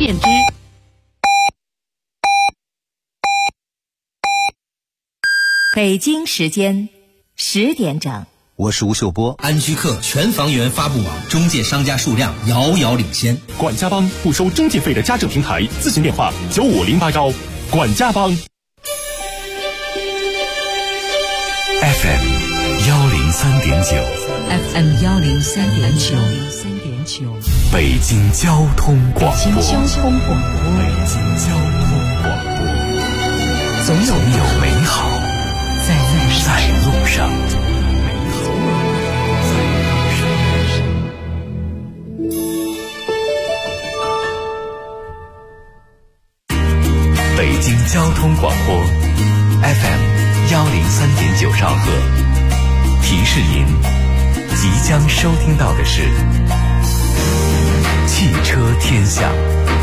便之。北京时间10点整。 我是吴秀波。 安居客全房源发布网中介商家数量遥遥领先。 管家帮不收中介费的家政平台，咨询电话95081。管家帮。 FM 103.9 FM 103.9 北京交通广播。 北京交通广播，总有美好在路上。 北京交通广播 FM 103.9兆赫，提示您即将收听到的是汽车天下。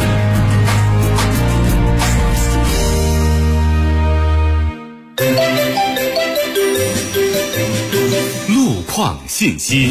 路况信息。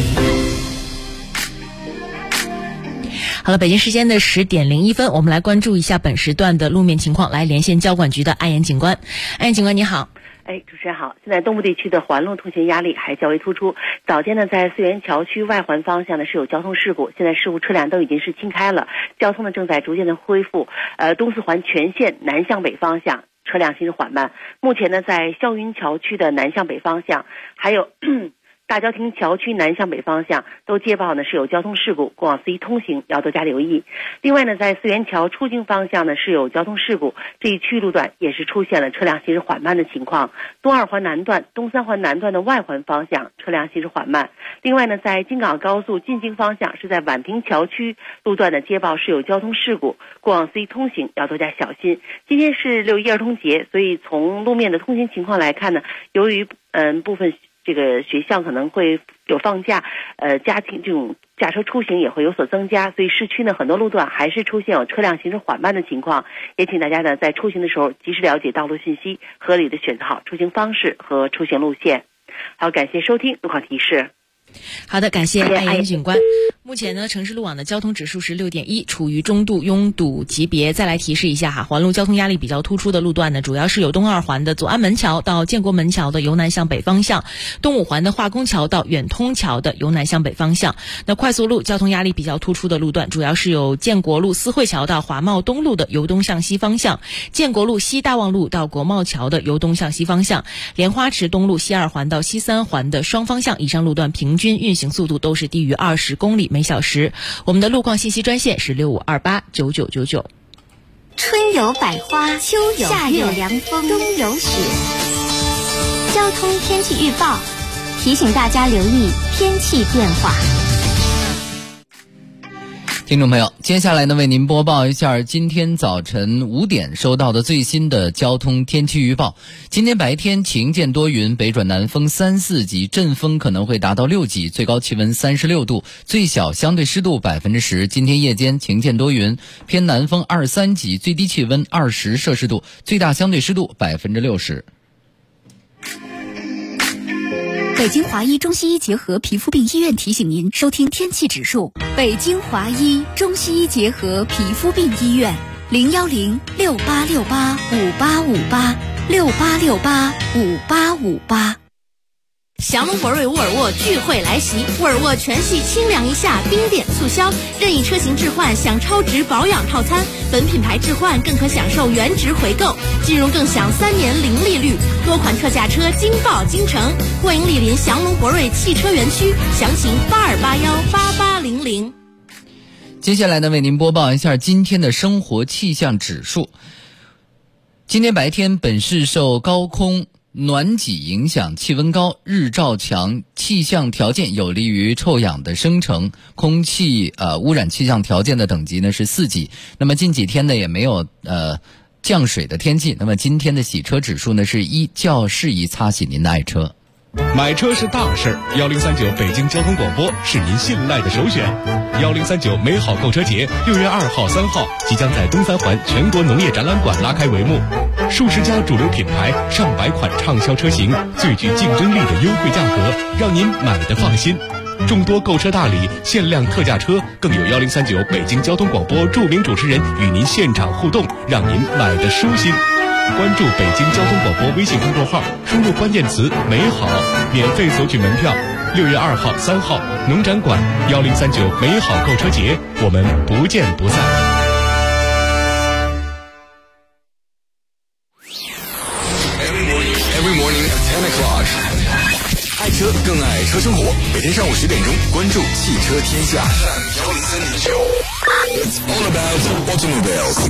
好了，北京时间的10点01分，我们来关注一下本时段的路面情况，来连线交管局的安岩警官。安岩警官你好。 主持人好。现在东部地区的环路通行压力还较为突出。早间呢，在四元桥区外环方向呢是有交通事故，现在事故车辆都已经是清开了，交通呢正在逐渐的恢复。东四环全线南向北方向车辆行驶缓慢。目前呢，在霄云桥区的南向北方向，还有大郊亭桥区南向北方向都接报呢是有交通事故，过往司机通行要多加留意。另外呢，在四元桥出京方向呢是有交通事故，这一区路段也是出现了车辆行驶缓慢的情况。东二环南段、东三环南段的外环方向车辆行驶缓慢。另外呢，在京港高速进京方向是在宛平桥区路段的接报是有交通事故，过往司机通行要多加小心。今天是6一儿童节，所以从路面的通行情况来看呢，由于部分这个学校可能会有放假，家庭这种驾车出行也会有所增加，所以市区呢很多路段还是出现有车辆行驶缓慢的情况，也请大家呢在出行的时候及时了解道路信息，合理的选择好出行方式和出行路线。好，感谢收听路况提示。 好的，感谢安岩警官。目前呢，城市路网的交通指数是6.1，处于中度拥堵级别。再来提示一下哈，环路交通压力比较突出的路段呢，主要是有东二环的左安门桥到建国门桥的由南向北方向，东五环的化工桥到远通桥的由南向北方向。那快速路交通压力比较突出的路段，主要是有建国路思汇桥到华贸东路的由东向西方向，建国路西大望路到国贸桥的由东向西方向，莲花池东路西二环到西三环的双方向以上路段平均运行速度都是低于20公里每小时。我们的路况信息专线是65289999。 春有百花，秋有夏有凉风，冬有雪。交通天气预报提醒大家留意天气变化。 听众朋友，接下来呢，为您播报一下今天早晨5点收到的最新的交通天气预报。今天白天晴见多云，北转南风3、4级，阵风可能会达到6级，最高气温36度，最小相对湿度10%。今天夜间晴见多云，偏南风2、3级，最低气温20摄氏度，最大相对湿度60%。 北京华医中西医结合皮肤病医院提醒您收听天气指数。北京华医中西医结合皮肤病医院，01068685858，68685858。 降龙博瑞沃尔沃聚会来袭，沃尔沃全系清凉一夏冰点促销，任意车型置换享超值保养套餐，本品牌置换更可享受原值回购，金融更享3年零利率，多款特价车惊爆京城，欢迎莅临降龙博瑞汽车园区，详情82818800。 接下来呢，为您播报一下今天的生活气象指数。今天白天本市受高空暖挤影响，气温高，日照强，气象条件有利于臭氧的生成，空气污染气象条件的等级呢是4级。那么近几天呢也没有降水的天气，那么今天的洗车指数呢是1，较适宜擦洗您的爱车。 买车是大事儿，1039北京交通广播是您信赖的首选。1039美好购车节6月2号、3号即将在东三环全国农业展览馆拉开帷幕，数十家主流品牌、上百款畅销车型，最具竞争力的优惠价格，让您买得放心。 众多购车大礼、限量特价车，更有1039北京交通广播著名主持人与您现场互动，让您买得舒心。关注北京交通广播微信公众号，输入关键词美好，免费索取门票。6月2号、3号农展馆1039美好购车节，我们不见不散。 Every morning at 10 o'clock， 爱车更爱车生活。每天上午10点钟，关注汽车天下103.9。It's all about automobiles。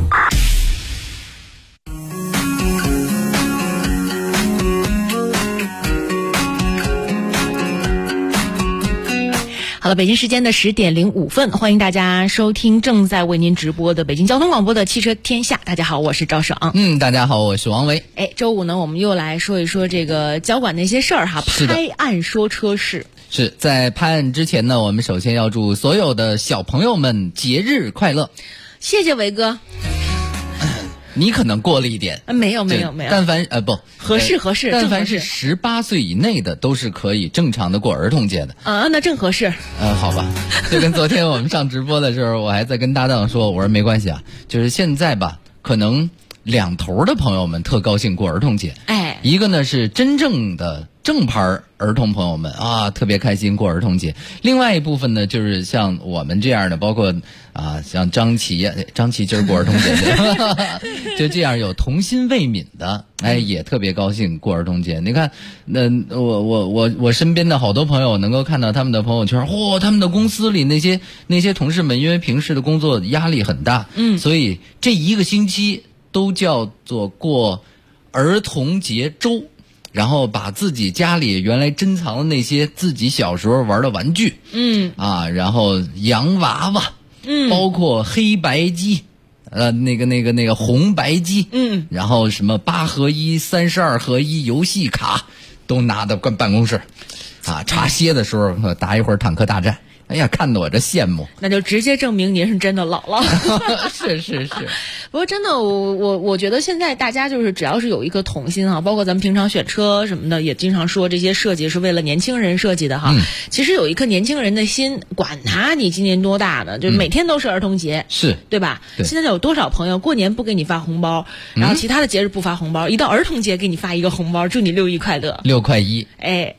好了，北京时间的10点05分，欢迎大家收听正在为您直播的北京交通广播的汽车天下。大家好，我是赵爽。 大家好，我是王维。 周五呢，我们又来说一说这个交管那些事儿哈，拍案说车事。 是在拍案之前呢，我们首先要祝所有的小朋友们节日快乐。 谢谢维哥。 你可能过了一点， 没有， 但凡合适， 但凡是18岁以内的都是可以正常的过儿童节的那正合适。 好吧，就跟昨天我们上直播的时候，我还在跟搭档说，我说没关系啊，就是现在吧，可能两头的朋友们特高兴过儿童节，一个呢是真正的正牌儿童朋友们啊，特别开心过儿童节。另外一部分呢，就是像我们这样的，包括像张琪今儿过儿童节就这样有童心未泯的，也特别高兴过儿童节。你看，我身边的好多朋友能够看到他们的朋友圈，他们的公司里那些同事们，因为平时的工作压力很大，所以这一个星期都叫做过儿童节周。然后把自己家里原来珍藏的那些自己小时候玩的玩具，然后洋娃娃，包括黑白机，那个红白机，然后什么8合1、32合1游戏卡都拿到办公室，茶歇的时候打一会儿坦克大战。哎呀，看得我这羡慕。 那就直接证明您是真的老了。 是。 不过真的，我觉得现在大家就是只要是有一颗童心包括咱们平常选车什么的，也经常说这些设计是为了年轻人设计的其实有一颗年轻人的心，管他你今年多大呢，就每天都是儿童节， 是对吧？ 对。 现在有多少朋友过年不给你发红包，然后其他的节日不发红包，一到儿童节给你发一个红包，祝你6一快乐 ，6块1。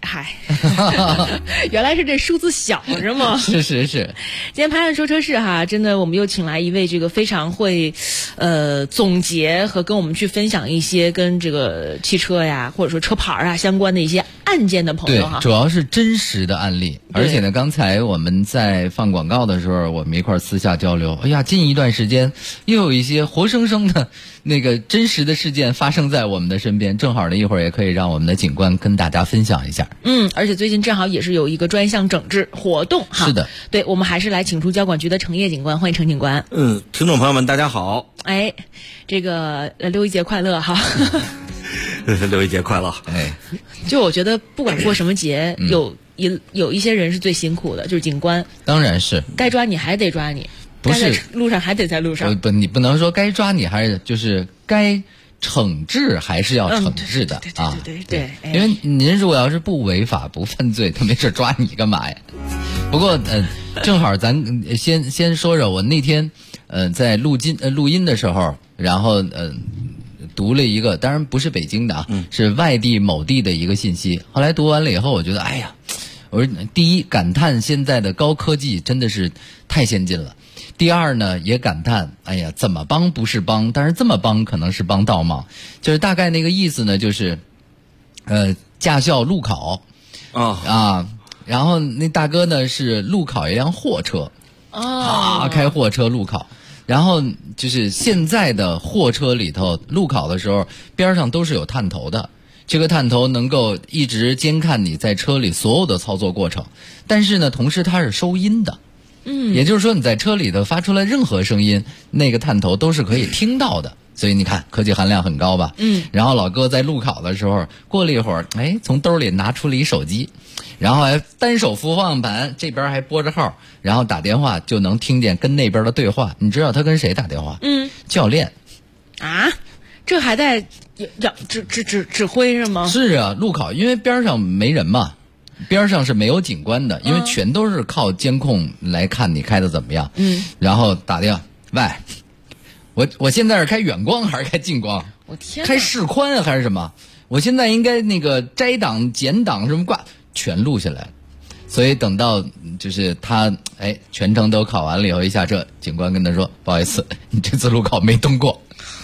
原来是这数字小是吗？ 是。 今天拍案说车事真的我们又请来一位这个非常会总结和跟我们去分享一些跟这个汽车呀或者说车牌相关的一些案件的朋友对，主要是真实的案例。而且呢，刚才我们在放广告的时候，我们一块儿私下交流，近一段时间又有一些活生生的那个真实的事件发生在我们的身边，正好呢一会儿也可以让我们的警官跟大家分享一下。 而且最近正好也是有一个专项整治活动是的。 对，我们还是来请出交管局的程烨警官，欢迎程警官。 听众朋友们大家好。 这个6一节快乐哈。 6一节快乐。 就我觉得不管过什么节，有一些人是最辛苦的，就是警官。 当然是。该抓你还得抓你， 不是在路上还得在路上。 你不能说该抓你还是就是该惩治还是要惩治的对， 因为您如果要是不违法不犯罪，他没事抓你干嘛呀？不过正好咱先说说，我那天在录音的时候，然后读了一个，当然不是北京的是外地某地的一个信息。后来读完了以后，我觉得我说第一感叹现在的高科技真的是太先进了。第二呢，也感叹，怎么帮不是帮，但是这么帮可能是帮倒忙。就是大概那个意思呢，就是驾校路考然后那大哥呢是路考一辆货车开货车路考。然后就是现在的货车里头路考的时候，边上都是有探头的，这个探头能够一直监看你在车里所有的操作过程，但是呢同时它是收音的，也就是说你在车里头发出来任何声音，那个探头都是可以听到的。所以你看科技含量很高吧。然后老哥在路考的时候，过了一会儿从兜里拿出了一手机，然后还单手扶方向盘，这边还拨着号，然后打电话就能听见跟那边的对话。你知道他跟谁打电话？教练。 这还在指挥是吗？ 是啊，路考因为边上没人嘛， 边上是没有警官的，因为全都是靠监控来看你开的怎么样。然后打电话，喂，我现在是开远光还是开近光？ 我天， 开视宽还是什么？我现在应该那个摘档、减档什么挂全录下来。所以等到就是他全程都考完了以后，一下车，警官跟他说：“不好意思，你这次路考没通过。”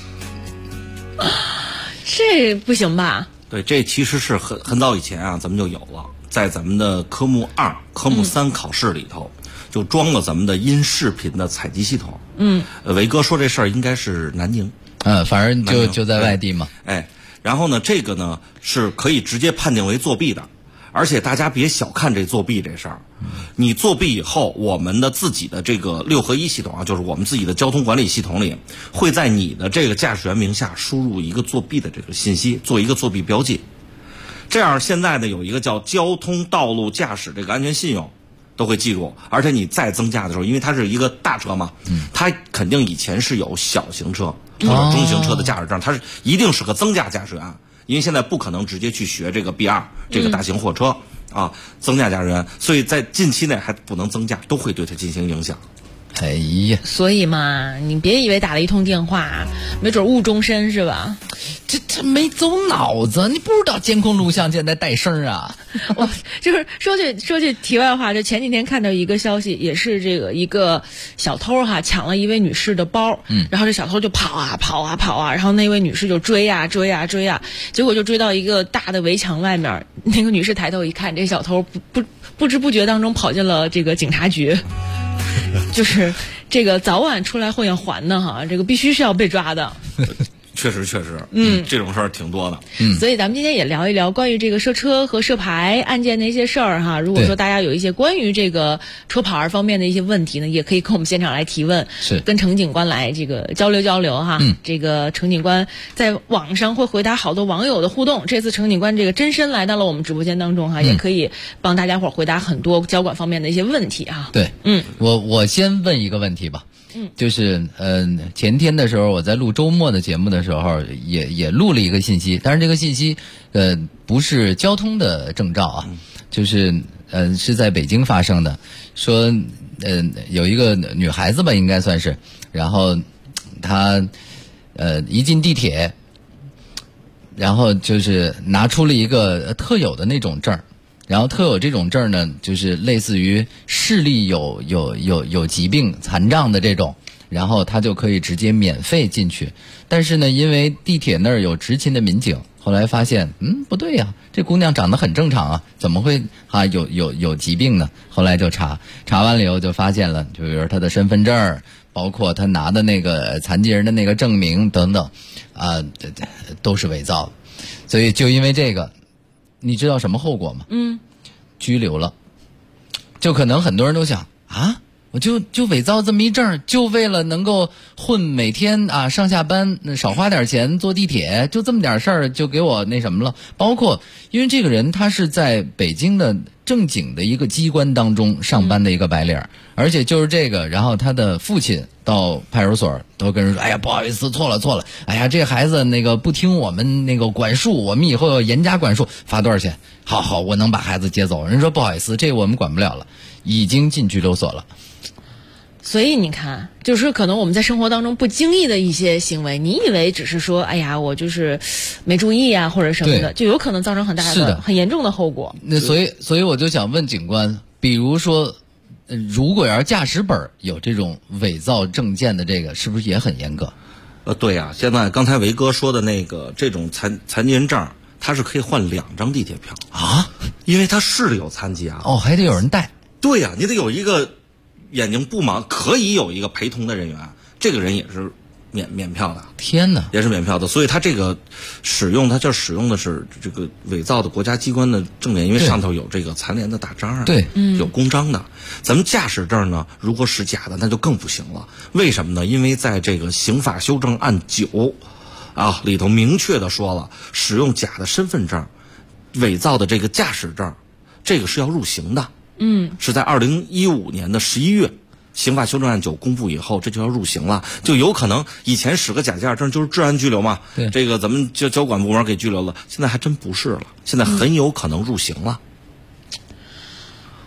这不行吧？ 对，这其实是很早以前啊，咱们就有了，在咱们的科目2、科目3考试里头，就装了咱们的音视频的采集系统。维哥说这事儿应该是南宁。 反正就在外地嘛。 然后呢，这个呢是可以直接判定为作弊的。而且大家别小看这作弊这事儿，你作弊以后，我们的自己的这个6合1系统啊，就是我们自己的交通管理系统里，会在你的这个驾驶员名下输入一个作弊的这个信息，做一个作弊标记。这样现在呢有一个叫交通道路驾驶这个安全信用，都会记住。而且你再增驾的时候，因为它是一个大车嘛，它肯定以前是有小型车或者中型车的驾驶证，它是一定是个增驾驾驶员。因为现在不可能直接去学这个 B2 这个大型货车增驾驾驶员，所以在近期内还不能增驾，都会对它进行影响。 哎呀， 所以嘛，你别以为打了一通电话，没准误终身是吧？ 这没走脑子，你不知道监控录像现在带声啊！ 我就是说句题外话，就前几天看到一个消息，也是这个一个小偷抢了一位女士的包，然后这小偷就跑啊，然后那位女士就追啊，结果就追到一个大的围墙外面，那个女士抬头一看，这小偷不知不觉当中跑进了这个警察局。就是这个早晚出来后眼还的这个必须是要被抓的。 确实，这种事儿挺多的。 所以咱们今天也聊一聊关于这个涉车和涉牌案件的一些事儿如果说大家有一些关于这个车牌方面的一些问题呢，也可以跟我们现场来提问， 是跟程警官来这个交流这个程警官在网上会回答好多网友的互动。这次程警官这个真身来到了我们直播间当中也可以帮大家伙回答很多交管方面的一些问题对，我先问一个问题吧。就是前天的时候我在录周末的节目的时候也录了一个信息，但是这个信息不是交通的证照就是是在北京发生的，说有一个女孩子吧，应该算是，然后她一进地铁，然后就是拿出了一个特有的那种证，然后特有这种证呢，就是类似于视力有疾病残障的这种，然后他就可以直接免费进去。但是呢，因为地铁那儿有执勤的民警，后来发现不对呀，这姑娘长得很正常怎么会有疾病呢？后来就查完了以后就发现了，就比如她的身份证，包括她拿的那个残疾人的那个证明等等都是伪造的。所以就因为这个，你知道什么后果吗？拘留了。就可能很多人都想我就伪造这么一证，就为了能够混每天上下班少花点钱坐地铁，就这么点事儿就给我那什么了。包括因为这个人他是在北京的正经的一个机关当中上班的一个白领，而且就是这个，然后他的父亲到派出所都跟人说，哎呀不好意思，错了，哎呀这孩子那个不听我们那个管束，我们以后要严加管束，罚多少钱？好，我能把孩子接走。人说不好意思，这我们管不了了，已经进拘留所了。 所以你看，就是可能我们在生活当中不经意的一些行为，你以为只是说哎呀我就是没注意或者什么的，就有可能造成很大的很严重的后果。 那所以我就想问警官，比如说如果要是驾驶本有这种伪造证件的，这个是不是也很严格？ 对呀，现在刚才维哥说的那个这种残疾人证，它是可以换2张地铁票因为他视力有残疾还得有人带。 对呀，你得有一个眼睛不盲，可以有一个陪同的人员，这个人也是免票的。 天哪， 也是免票的。所以他这个使用的是这个伪造的国家机关的证件，因为上头有这个残联的大章对， 有公章的。咱们驾驶证呢，如果是假的，那就更不行了。为什么呢？因为在这个刑法修正案9里头明确的说了，使用假的身份证、伪造的这个驾驶证，这个是要入刑的。是在2015年的11月，刑法修正案9公布以后，这就要入刑了，就有可能以前使个假驾驶证就是治安拘留嘛，这个咱们交管部门给拘留了，现在还真不是了，现在很有可能入刑了。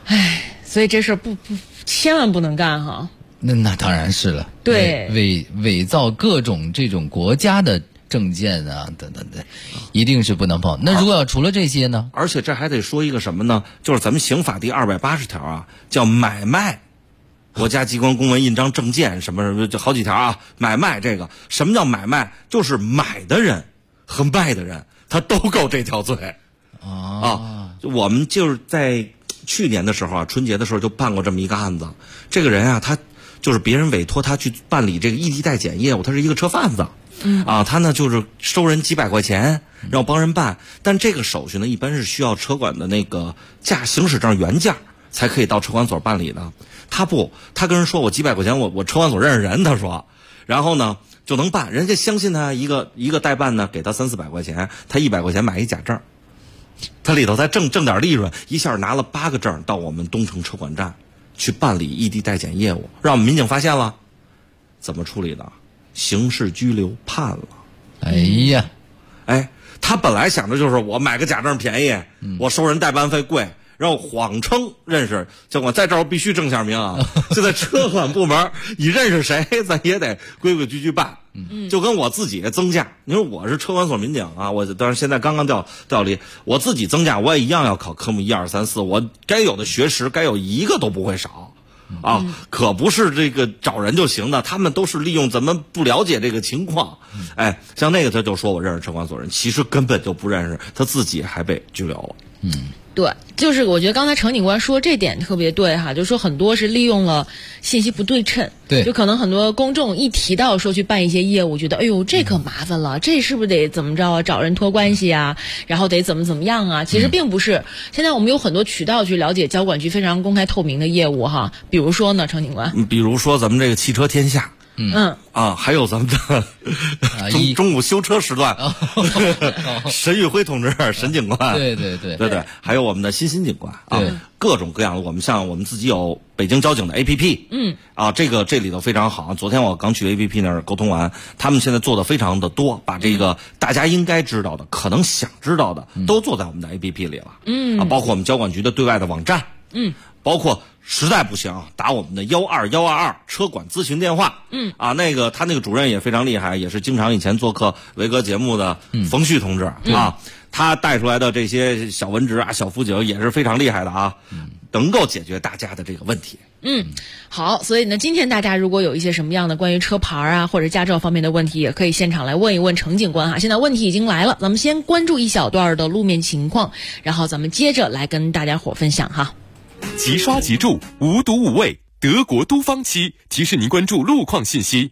所以这事儿千万不能干哈。 那当然是了。 对， 伪造各种这种国家的证件啊，等等的，一定是不能碰。那如果要除了这些呢？ 而且这还得说一个什么呢？就是咱们刑法第280条啊，叫买卖国家机关公文印章证件什么就好几条啊。买卖这个什么叫买卖？就是买的人和卖的人他都够这条罪啊。我们就是在去年的时候啊，春节的时候就办过这么一个案子。这个人啊，他就是别人委托他去办理这个异地代检业务，他是一个车贩子。他呢就是收人几百块钱，让我帮人办，但这个手续呢一般是需要车管的那个行驶证原件才可以到车管所办理的。他跟人说我几百块钱，我车管所认识人，他说，然后呢就能办，人家相信他一个代办呢，给他300-400块钱，他100块钱买一假证，他里头再挣点利润，一下拿了8个证到我们东城车管站去办理异地代检业务，让我们民警发现了，怎么处理的？刑事拘留，判了。 哎呀， 他本来想着就是我买个假证便宜，我收人代办费贵，然后谎称认识交管，在这儿必须正下名啊。就在车管部门，你认识谁，咱也得规规矩矩办。就跟我自己增驾，你说我是车管所民警啊，我当然现在刚刚调离，我自己增驾，我也一样要考科目1、2、3、4，我该有的学识该有一个都不会少。可不是这个找人就行的，他们都是利用咱们不了解这个情况。像那个他就说我认识车管所人，其实根本就不认识，他自己还被拘留了。 对，就是我觉得刚才程警官说这点特别对哈，就是说很多是利用了信息不对称。 对， 就可能很多公众一提到说去办一些业务，觉得哎呦这可麻烦了，这是不是得怎么着啊？找人托关系啊，然后得怎么样啊？其实并不是。现在我们有很多渠道去了解交管局非常公开透明的业务哈，比如说呢，程警官， 比如说咱们这个汽车天下。还有咱们的中午修车时段，沈宇辉同志，沈警官， 对， 还有我们的欣欣警官啊，各种各样的。我们自己有北京交警的 APP，这里头非常好。昨天我刚去 APP 那儿沟通完，他们现在做的非常的多，把这个大家应该知道的、可能想知道的，都做在我们的 APP 里了。包括我们交管局的对外的网站，包括实在不行打我们的12122车管咨询电话。他那个主任也非常厉害，也是经常以前做客维哥节目的冯旭同志他带出来的这些小文职啊、小辅警也是非常厉害的能够解决大家的这个问题。 好，所以呢，今天大家如果有一些什么样的关于车牌啊或者驾照方面的问题，也可以现场来问一问程警官哈。现在问题已经来了，咱们先关注一小段的路面情况，然后咱们接着来跟大家伙分享哈。 即刷即注，无毒无味，德国都方漆提示您关注路况信息。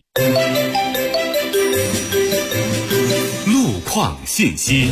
路况信息。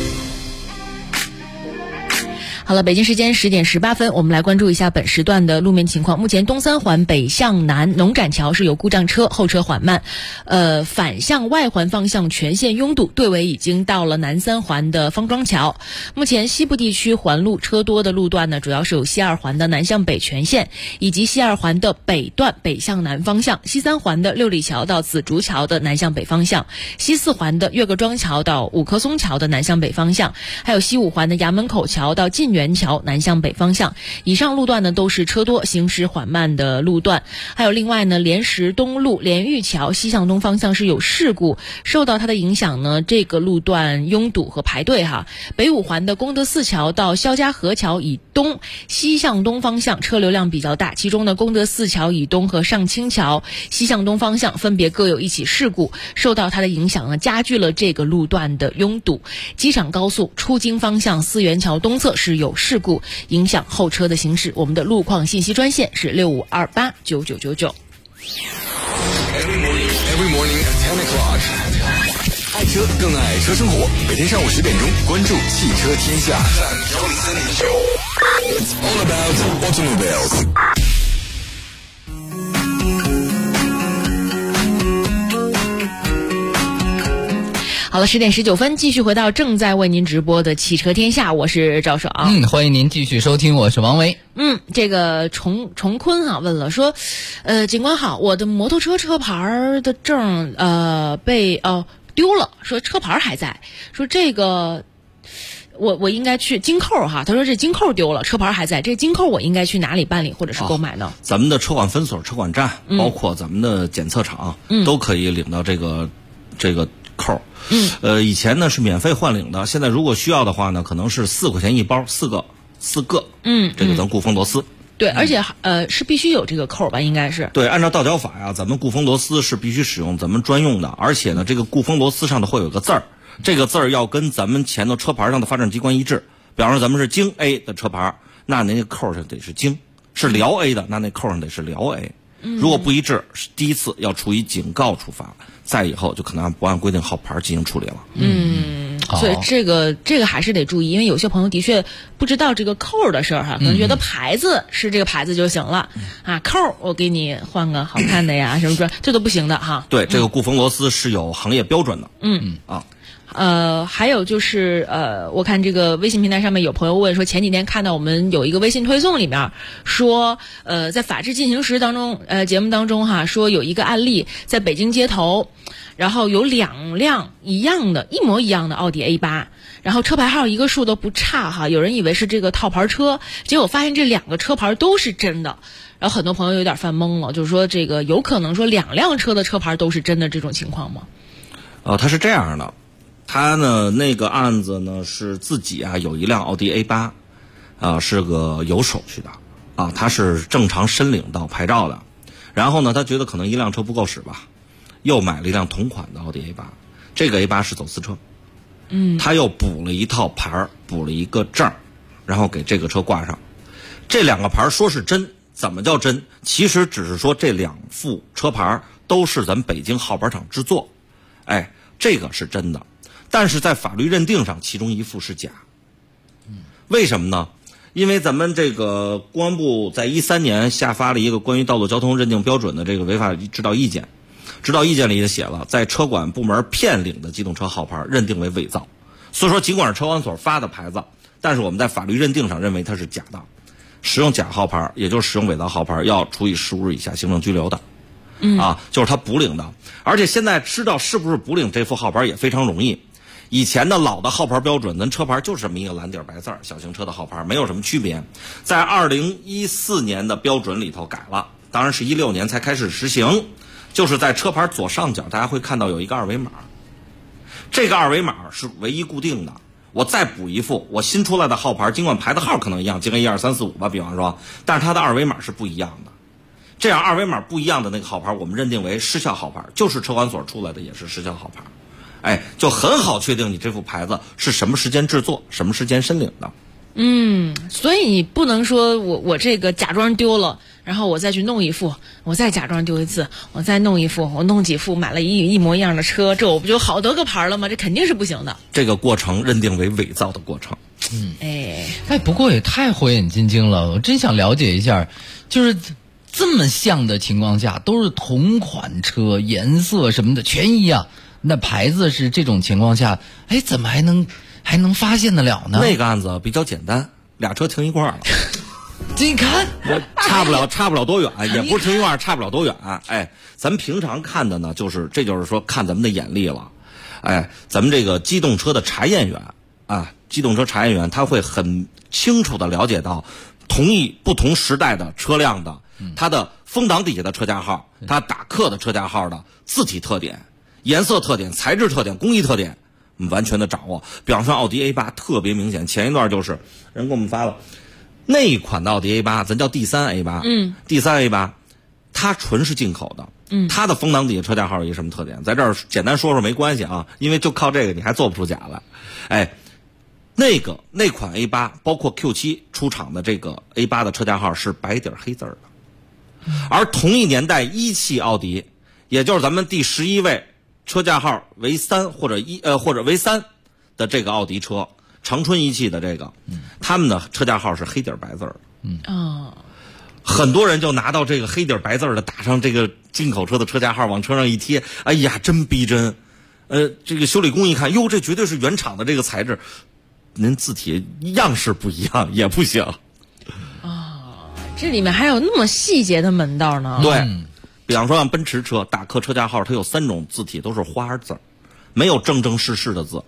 好了，北京时间10点18分，我们来关注一下本时段的路面情况。目前东三环北向南农展桥是有故障车，后车缓慢。反向外环方向全线拥堵，队尾已经到了南三环的方庄桥。目前西部地区环路车多的路段呢，主要是有西二环的南向北全线，以及西二环的北段北向南方向，西三环的六里桥到紫竹桥的南向北方向，西四环的岳各庄桥到五棵松桥的南向北方向，还有西五环的衙门口桥到晋源桥南向北方向。以上路段呢都是车多行驶缓慢的路段。还有另外呢，莲石东路莲玉桥西向东方向是有事故，受到它的影响呢，这个路段拥堵和排队哈。北五环的功德寺桥到肖家河桥以东西向东方向车流量比较大，其中呢功德寺桥以东和上清桥西向东方向分别各有一起事故，受到它的影响呢，加剧了这个路段的拥堵。机场高速出京方向四元桥东侧是有事故，影响后车的行驶。我们的路况信息专线是65289999。 Every morning at 10 o'clock. 爱车更爱车生活，每天上午10点钟，关注汽车天下。It's all about automobiles. 好了，10点19分，继续回到正在为您直播的汽车天下，我是赵爽。 欢迎您继续收听，我是王维。 这个重坤问了说，警官好，我的摩托车车牌的证被丢了，说车牌还在，说这个我应该去金扣哈，他说这金扣丢了，车牌还在，这金扣我应该去哪里办理或者是购买呢？ 咱们的车管分所、车管站，包括咱们的检测厂，都可以领到这个扣。以前呢是免费换领的，现在如果需要的话呢，可能是4块钱一包，4个。这个咱固封螺丝。 对，而且是必须有这个扣吧，应该是。 对，按照道交法呀，咱们固封螺丝是必须使用咱们专用的，而且呢，这个固封螺丝上头会有个字儿，这个字儿要跟咱们前头车牌上的发证机关一致。比方说咱们是京 A 的车牌，那那个扣上得是京；是辽 A 的，那那扣上得是辽 A。如果不一致，第一次要处以警告处罚，再以后就可能不按规定号牌进行处理了。 所以这个还是得注意，因为有些朋友的确不知道这个扣的事儿哈，可能觉得牌子是这个牌子就行了扣我给你换个好看的呀，什么这都不行的哈。 对，这个固封螺丝是有行业标准的。 还有就是我看这个微信平台上面有朋友问说，前几天看到我们有一个微信推送里面说，在法治进行时当中节目当中哈，说有一个案例在北京街头，然后有2辆一模一样的奥迪 A8， 然后车牌号一个数都不差哈，有人以为是这个套牌车，结果发现这2个车牌都是真的，然后很多朋友有点犯懵了，就是说这个有可能说2辆车的车牌都是真的这种情况吗？ 它是这样的。他呢，那个案子呢是自己有一辆奥迪 A8，是个有手续的他是正常申领到牌照的，然后呢，他觉得可能一辆车不够使吧，又买了一辆同款的奥迪 A8，这个 A8 是走私车，他又补了一套牌，补了一个证，然后给这个车挂上，这2个牌说是真，怎么叫真？其实只是说这2副车牌都是咱北京号牌厂制作，这个是真的。但是在法律认定上，其中一副是假。为什么呢？因为咱们这个公安部在13年下发了一个关于道路交通认定标准的这个违法指导意见，指导意见里也写了，在车管部门骗领的机动车号牌认定为伪造。所以说，尽管是车管所发的牌子，但是我们在法律认定上认为它是假的。使用假号牌，也就是使用伪造号牌，要处以15日以下行政拘留的。就是他补领的。而且现在知道是不是补领这副号牌也非常容易。以前的老的号牌标准，咱车牌就是这么一个蓝底白字，小型车的号牌没有什么区别。在2014年的标准里头改了，当然是16年才开始实行，就是在车牌左上角大家会看到有一个2维码，这个2维码是唯一固定的。我再补一副我新出来的号牌，尽管牌的号可能一样，京 A 1 2 3 4 5吧，比方说，但是它的2维码是不一样的。这样2维码不一样的那个号牌，我们认定为失效号牌，就是车管所出来的也是失效号牌。就很好确定你这副牌子是什么时间制作，什么时间申领的。 所以你不能说我这个假装丢了，然后我再去弄一副，我再假装丢一次，我再弄一副，我弄几副，买了一模一样的车，这我不就好多个牌了吗？这肯定是不行的。 这个过程认定为伪造的过程。 不过也太火眼金睛了，我真想了解一下，就是这么像的情况下，都是同款车，颜色什么的全一样，那牌子是这种情况下，怎么还能发现得了呢？ 那个案子比较简单，2车停一块儿了。 你看， 差不了多远，也不是停一块儿，差不了多远。咱平常看的呢，这就是说看咱们的眼力了。咱们这个机动车的查验员机动车查验员他会很清楚地了解到不同时代的车辆的它的风挡底下的车架号，它打刻的车架号的字体特点、颜色特点、材质特点、工艺特点，完全的掌握。比方说奥迪 A8 特别明显，前一段就是人给我们发了那一款的奥迪 A8， 咱叫第3 A8，第3 A8 它纯是进口的，它的风挡底下车架号有一个什么特点，在这儿简单说说没关系因为就靠这个你还做不出假来。那款 A8 包括 Q7 出厂的这个 A8 的车架号是白底黑字的，而同一年代一汽奥迪，也就是咱们第11位车架号为3或者为3的这个奥迪车，长春一汽的这个，他们的车架号是黑底白字的。很多人就拿到这个黑底白字的，打上这个进口车的车架号往车上一贴，哎呀，真逼真。这个修理工一看，哟，这绝对是原厂的这个材质，您字体样式不一样也不行。 这里面还有那么细节的门道呢。 对，比方说像奔驰车打刻车架号，它有3种字体都是花字，没有正正式式的字，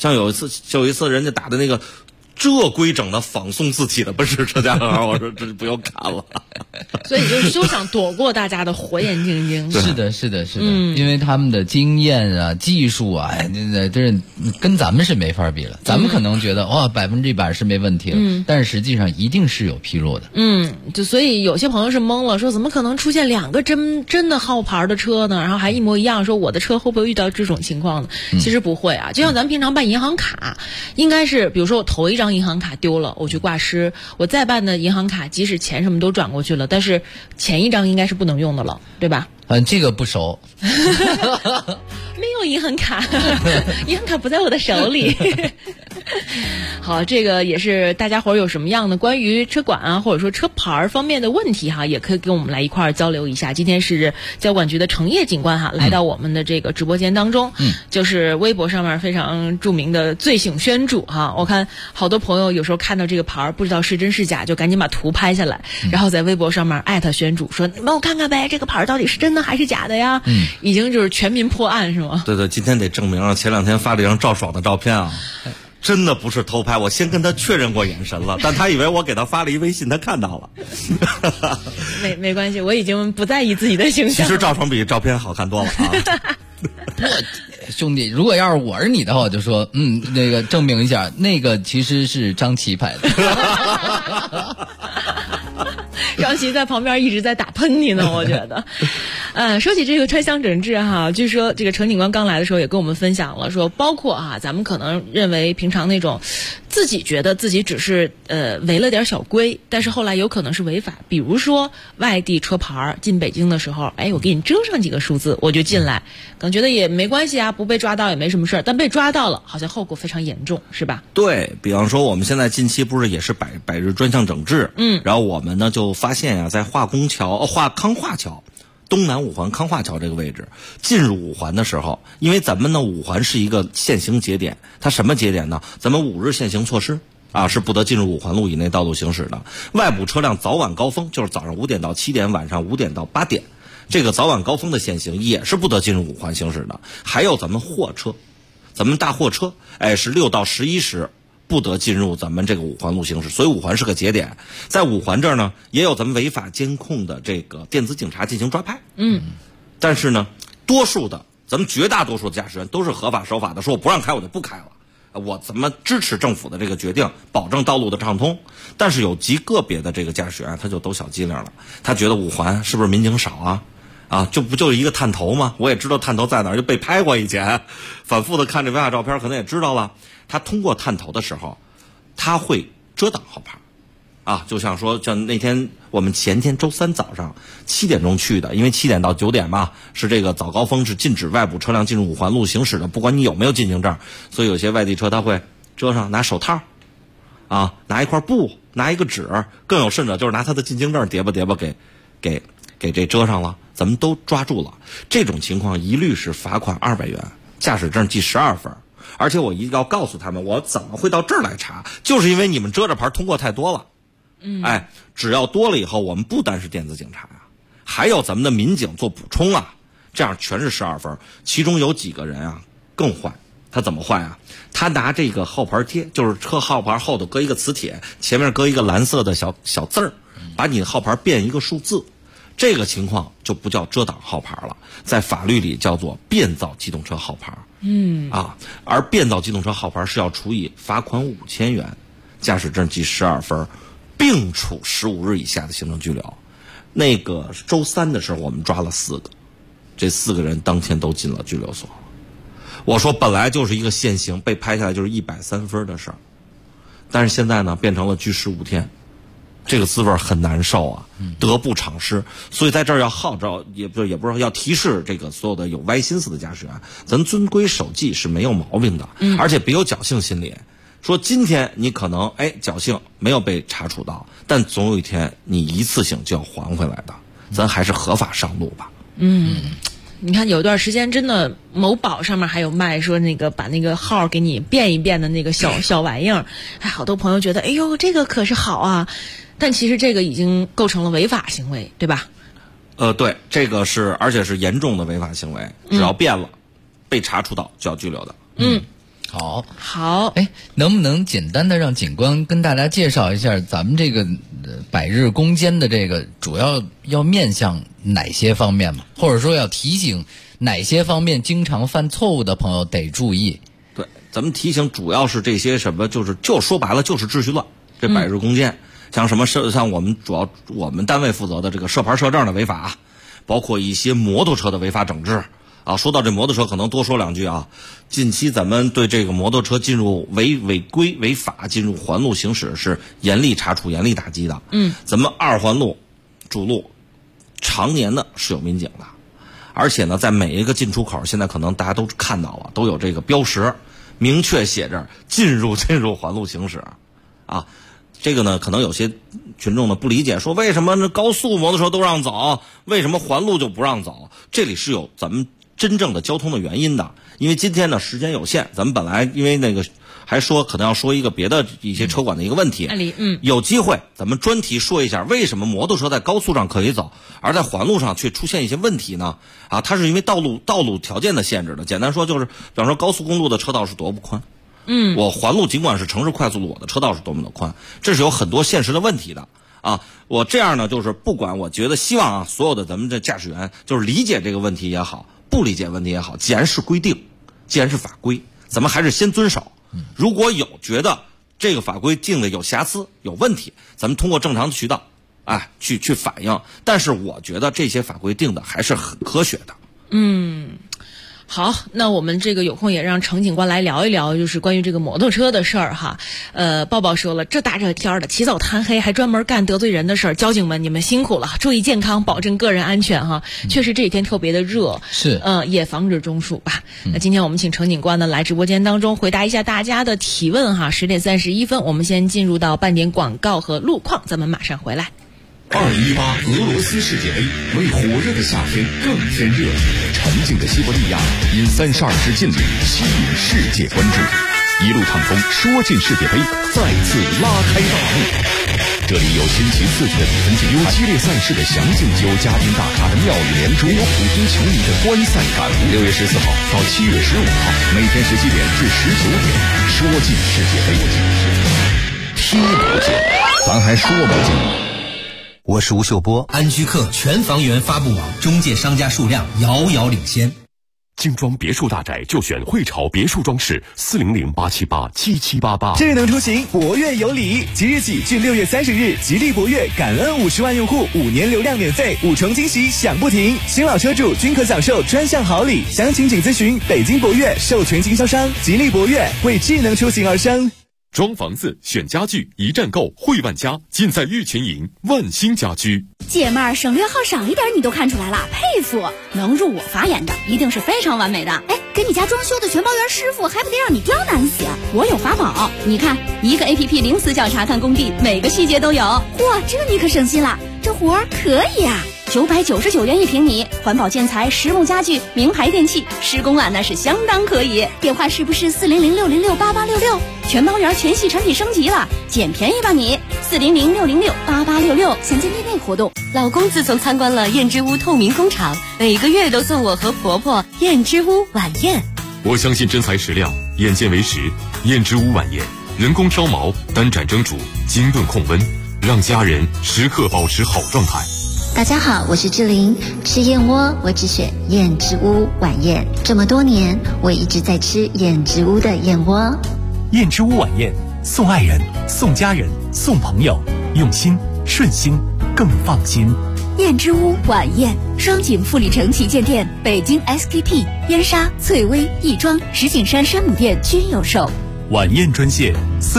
像有一次人家打的那个这规整的仿宋字体的奔驰车架号，我说这不用看了。 所以就想躲过大家的火眼金睛。 是的，因为他们的经验啊、技术啊，这跟咱们是没法比了。咱们可能觉得哇100%是没问题了，但是实际上一定是有纰漏的。 就所以有些朋友是懵了，说怎么可能出现2个真的号牌的车呢？然后还一模一样，说我的车会不会遇到这种情况呢？其实不会啊，就像咱们平常办银行卡，应该是比如说我头一张银行卡丢了，我去挂失，我再办的银行卡，即使钱什么都转过去了，但是前一张应该是不能用的了，对吧？ 这个不熟。 没有银行卡，银行卡不在我的手里。好，这个也是大家伙有什么样的关于车管啊，或者说车牌方面的问题哈，也可以跟我们来一块儿交流一下。今天是交管局的程烨警官哈，来到我们的这个直播间当中，就是微博上面非常著名的醉醒宣主哈。我看好多朋友有时候看到这个牌不知道是真是假，就赶紧把图拍下来，然后在微博上面艾特宣主说，你帮我看看呗，这个牌到底是真的还是假的呀？已经就是全民破案是吗？ 对，今天得证明啊，前2天发了一张赵爽的照片啊。真的不是偷拍，我先跟他确认过眼神了，但他以为我给他发了一微信，他看到了。 没关系，我已经不在意自己的形象。 其实赵爽比照片好看多了啊。 兄弟，如果要是我是你的话，我就说，那个证明一下，那个其实是张琪拍的。 张琪在旁边一直在打喷嚏呢，我觉得。说起这个穿箱整治哈，据说这个程警官刚来的时候也跟我们分享了，说包括咱们可能认为平常那种自己觉得自己只是违了点小规，但是后来有可能是违法。比如说外地车牌进北京的时候，我给你遮上几个数字我就进来，可能觉得也没关系啊，不被抓到也没什么事儿，但被抓到了好像后果非常严重，是吧？ 对，比方说我们现在近期不是也是百日专项整治，然后我们呢就发现在康化桥东南五环康化桥这个位置进入五环的时候，因为咱们呢五环是一个限行节点，它什么节点呢？咱们5日限行措施是不得进入5环路以内道路行驶的。外部车辆早晚高峰就是早上5点到7点，晚上5点到8点，这个早晚高峰的限行也是不得进入5环行驶的。还有咱们货车，咱们大货车是6到11时不得进入咱们这个5环路行驶，所以5环是个节点。在5环这儿呢，也有咱们违法监控的这个电子警察进行抓拍。但是呢，咱们绝大多数的驾驶员都是合法守法的，说我不让开我就不开了，我怎么支持政府的这个决定，保证道路的畅通。但是有极个别的这个驾驶员他就抖小机灵了，他觉得5环是不是民警少啊？就一个探头吗？我也知道探头在哪儿，就被拍过以前，反复的看这违法照片，可能也知道了。他通过探头的时候，他会遮挡号牌，就像那天我们前天周3早上7点钟去的，因为7点到9点嘛，是这个早高峰，是禁止外部车辆进入5环路行驶的，不管你有没有进京证，所以有些外地车他会遮上，拿手套，拿一块布，拿一个纸，更有甚者就是拿他的进京证叠吧给这遮上了，咱们都抓住了。这种情况一律是罚款200元，驾驶证记12分。而且我一定要告诉他们，我怎么会到这儿来查，就是因为你们遮着牌通过太多了。只要多了以后，我们不单是电子警察还有咱们的民警做补充这样全是12分。其中有几个人更坏，他怎么坏他拿这个号牌贴，就是车号牌后头搁一个磁铁，前面搁一个蓝色的小字儿，把你的号牌变一个数字。这个情况就不叫遮挡号牌了，在法律里叫做变造机动车号牌。而变造机动车号牌是要处以罚款5000元，驾驶证记12分，并处15日以下的行政拘留。那个周3的时候，我们抓了4个，这4个人当天都进了拘留所。我说本来就是一个限行，被拍下来就是130分的事儿，但是现在呢变成了拘15天。这个滋味很难受得不偿失。所以在这儿要号召，也不是要提示这个所有的有歪心思的驾驶员，咱遵规守纪是没有毛病的，而且别有侥幸心理。说今天你可能侥幸没有被查处到，但总有一天你一次性就要还回来的，咱还是合法上路吧。 你看有一段时间真的某宝上面还有卖说那个把那个号给你变一变的那个小玩意儿，好多朋友觉得这个可是好但其实这个已经构成了违法行为，对吧？ 对，这个而且是严重的违法行为，只要变了，被查处到就要拘留的。 好，哎，能不能简单的让警官跟大家介绍一下咱们这个百日攻坚的这个主要要面向哪些方面嘛？或者说要提醒哪些方面经常犯错误的朋友得注意？ 对，咱们提醒主要是这些什么，就说白了就是秩序乱。这百日攻坚，像什么像我们单位负责的这个设牌设证的违法，包括一些摩托车的违法整治。啊，说到这摩托车，可能多说两句啊。近期咱们对这个摩托车进入违规违法进入环路行驶是严厉查处、严厉打击的。咱们2环路主路常年呢是有民警的，而且呢，在每一个进出口，现在可能大家都看到了，都有这个标识，明确写着进入环路行驶。啊，这个呢，可能有些群众呢不理解，说为什么那高速摩托车都让走，为什么环路就不让走？这里是有咱们真正的交通的原因的。因为今天呢时间有限，咱们本来因为那个还说可能要说一个别的一些车管的一个问题，有机会咱们专题说一下为什么摩托车在高速上可以走，而在环路上却出现一些问题呢？啊，它是因为道路条件的限制的。简单说就是，比方说高速公路的车道是多不宽，我环路尽管是城市快速路，我的车道是多么的宽，这是有很多现实的问题的。啊，我这样呢，就是不管，我觉得希望啊，所有的咱们这驾驶员就是理解这个问题也好，不理解问题也好，既然是规定，既然是法规，咱们还是先遵守。如果有觉得这个法规定的有瑕疵、有问题，咱们通过正常的渠道，去反映。但是我觉得这些法规定的还是很科学的。 好，那我们这个有空也让程警官来聊一聊，就是关于这个摩托车的事儿哈。抱抱说了，这大热天的，起早贪黑还专门干得罪人的事儿，交警们你们辛苦了，注意健康，保证个人安全哈。确实这几天特别的热， 是也防止中暑吧。那今天我们请程警官呢来直播间当中回答一下大家的提问哈。10点31分，我们先进入到半点广告和路况，咱们马上回来。 2018俄罗斯世界杯为火热的夏天更添热，沉静的西伯利亚因32支劲旅吸引世界关注，一路畅风说进世界杯，再次拉开大幕。这里有新奇刺激的比分竞赛，有激烈赛事的详尽，有家庭大咖的妙语连珠，有普通球迷的观赛感悟。6月14号到7月15号，每天17点至19点，说进世界杯，踢不进，咱还说不进。 我是吴秀波，安居客全房源发布网中介商家数量遥遥领先。 精装别墅大宅就选汇潮别墅装饰，400-878-7788。 智能出行，博越有礼，即日起至6月30日，吉利博越感恩50万用户5年流量免费，5重惊喜享不停，新老车主均可享受专项好礼。详情请咨询北京博越授权经销商吉利博越，为智能出行而生。 装房子选家具，一站购汇万家，尽在玉泉营万兴家居。 姐妹儿，省略号少一点你都看出来了，佩服！能入我法眼的，一定是非常完美的。哎，给你家装修的全包圆师傅，还不得让你刁难死？我有法宝，你看，一个 APP 零死角查看工地，每个细节都有。嚯，这你可省心了，这活儿可以啊！999元1平米，环保建材、实木家具、名牌电器，施工啊那是相当可以。电话是不是400-606-8866？全包圆全系产品升级了，捡便宜吧你！400-606-8866，详见店内活动。 老公自从参观了燕之屋透明工厂，每个月都送我和婆婆燕之屋晚宴。 我相信真材实料，眼见为实。燕之屋晚宴，人工挑毛，单盏蒸煮，精炖控温，让家人时刻保持好状态。 大家好，我是志玲，吃燕窝我只选燕之屋晚宴。这么多年，我一直在吃燕之屋的燕窝。 燕之屋晚宴，送爱人，送家人，送朋友，用心顺心更放心。 燕之屋晚宴，双井富里城旗舰店、北京 SKP、燕莎、翠微、亦庄、石景山山姆店均有售。 晚宴专线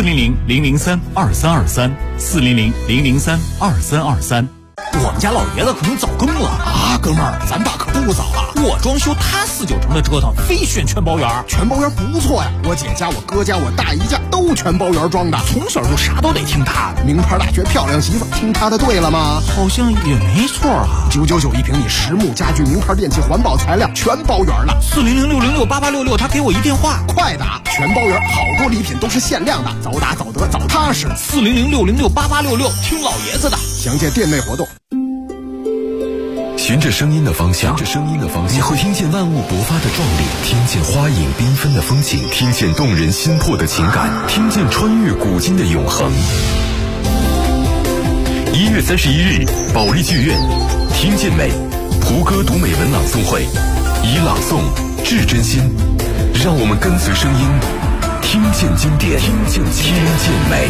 400-003-2323，400-003-2323。 我们家老爷子可能早更了啊，哥们儿，咱爸可不早了。我装修，他4-9成的折腾，非选全包圆。全包圆不错呀，我姐家、我哥家、我大姨家都全包圆装的，从小就啥都得听他的。名牌大学漂亮媳妇，听他的对了吗？好像也没错啊。999一平米，实木家具、名牌电器、环保材料全包圆了。400-606-8866，他给我一电话，快打！全包圆，好多礼品都是限量的，早打早得早踏实。400-606-8866，听老爷子的。详见店内活动。 学循着声音的方向，你会听见万物勃发的壮丽，听见花影缤纷的风景，听见动人心魄的情感，听见穿越古今的永恒。1月31日，保利剧院，听见美，胡歌读美文朗诵会，以朗诵致真心，让我们跟随声音，听见经典，听见美，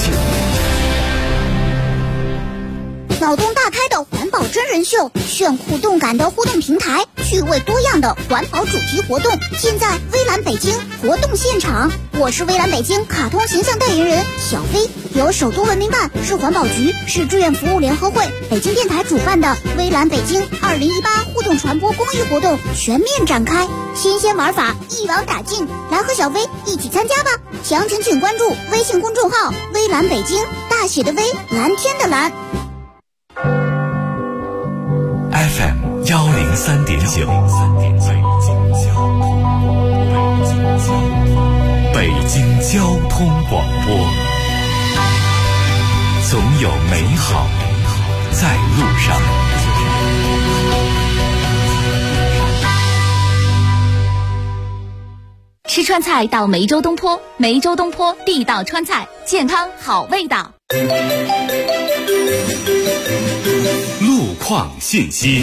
脑洞大开的环保真人秀，炫酷动感的互动平台，趣味多样的环保主题活动，尽在微蓝北京活动现场。我是微蓝北京卡通形象代言人小飞，由首都文明办、市环保局、市志愿服务联合会、北京电台主办的微蓝北京2018互动传播公益活动全面展开，新鲜玩法一网打尽，来和小飞一起参加吧！详情请关注微信公众号微蓝北京，大写的微，蓝天的蓝。 FM 103.9，北京交通广播，总有美好在路上。 吃川菜到梅州东坡，梅州东坡地道川菜，健康好味道。 路况信息。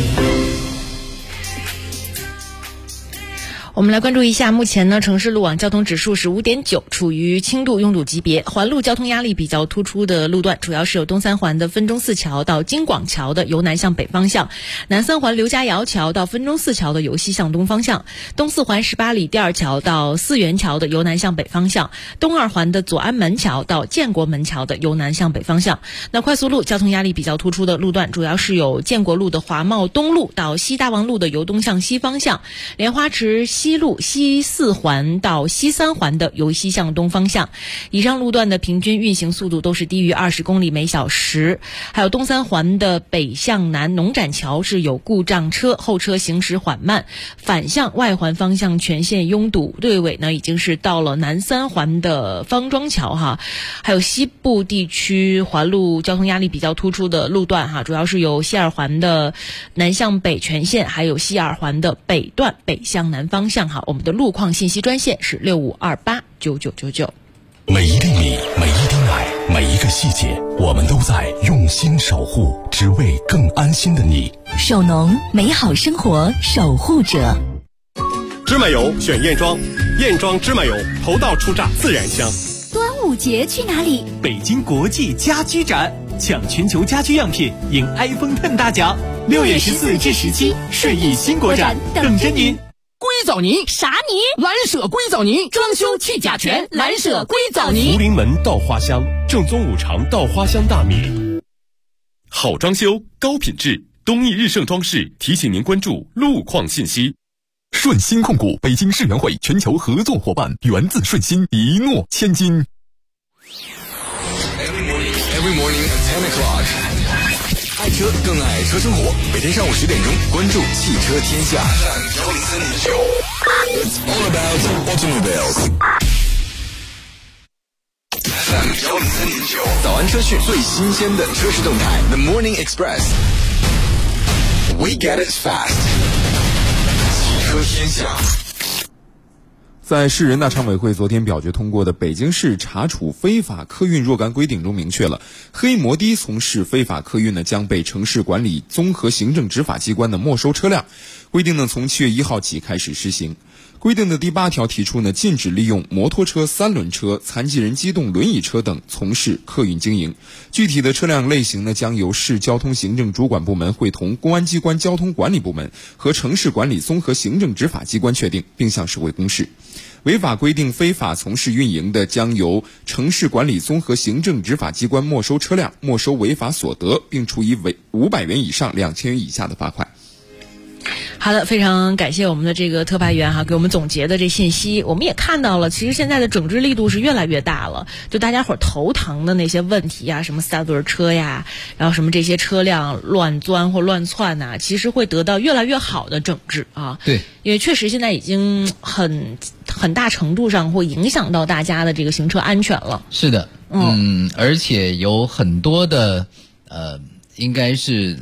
我们来关注一下，目前呢，城市路网交通指数是5.9，处于轻度拥堵级别。环路交通压力比较突出的路段，主要是有东三环的分钟寺桥到京广桥的由南向北方向，南三环刘家窑桥到分钟寺桥的由西向东方向，东四环18里第二桥到四元桥的由南向北方向，东二环的左安门桥到建国门桥的由南向北方向。那快速路交通压力比较突出的路段，主要是有建国路的华贸东路到西大王路的由东向西方向，莲花池西路西四环到西三环的由西向东方向。以上路段的平均运行速度都是低于20公里每小时。还有东三环的北向南农展桥是有故障车，后车行驶缓慢，反向外环方向全线拥堵。队尾呢已经是到了南三环的方庄桥哈。还有西部地区环路交通压力比较突出的路段哈，主要是有西二环的南向北全线，还有西二环的北段北向南方向哈。我们的路况信息专线是65289999。 每一粒米，每一滴奶，每一个细节，我们都在用心守护，只为更安心的你。 手农，美好生活守护者。 芝麻油选燕庄，燕庄芝麻油头道出榨，自然香。 端午节去哪里？ 北京国际家居展，抢全球家居样品，赢 iPhone X 大奖。6月14至17，顺义新国展等着您。 硅藻泥啥泥？ 蓝舍硅藻泥，装修去甲醛，蓝舍硅藻泥。 福临门稻花香，正宗五常稻花香大米。 好装修，高品质，东义日盛装饰提醒您关注路况信息。 顺鑫控股，北京世园会全球合作伙伴，源自顺鑫，一诺千金。 Every morning at 10 o'clock， 爱车更爱车生活，每天上午10点钟，关注汽车天下。It's all about automobiles。早安车讯，最新鲜的车市动态。The Morning Express。We get it fast。汽车天下。 在市人大常委会昨天表决通过的北京市查处非法客运若干规定中明确了，黑摩的从事非法客运呢将被城市管理综合行政执法机关的没收车辆。规定呢从7月1号起开始施行。规定的第8条提出呢，禁止利用摩托车、三轮车、残疾人机动轮椅车等从事客运经营。具体的车辆类型呢，将由市交通行政主管部门会同公安机关交通管理部门和城市管理综合行政执法机关确定，并向社会公示。违法规定非法从事运营的，将由城市管理综合行政执法机关没收车辆、没收违法所得，并处以500元以上2000元以下的罚款。 好的，非常感谢我们的这个特派员哈，给我们总结的这信息。我们也看到了，其实现在的整治力度是越来越大了，就大家伙头疼的那些问题啊，什么三轮车呀，然后什么这些车辆乱钻或乱窜呐，其实会得到越来越好的整治啊。 对， 因为确实现在已经很大程度上会影响到大家的这个行车安全了。 是的，而且有很多的应该是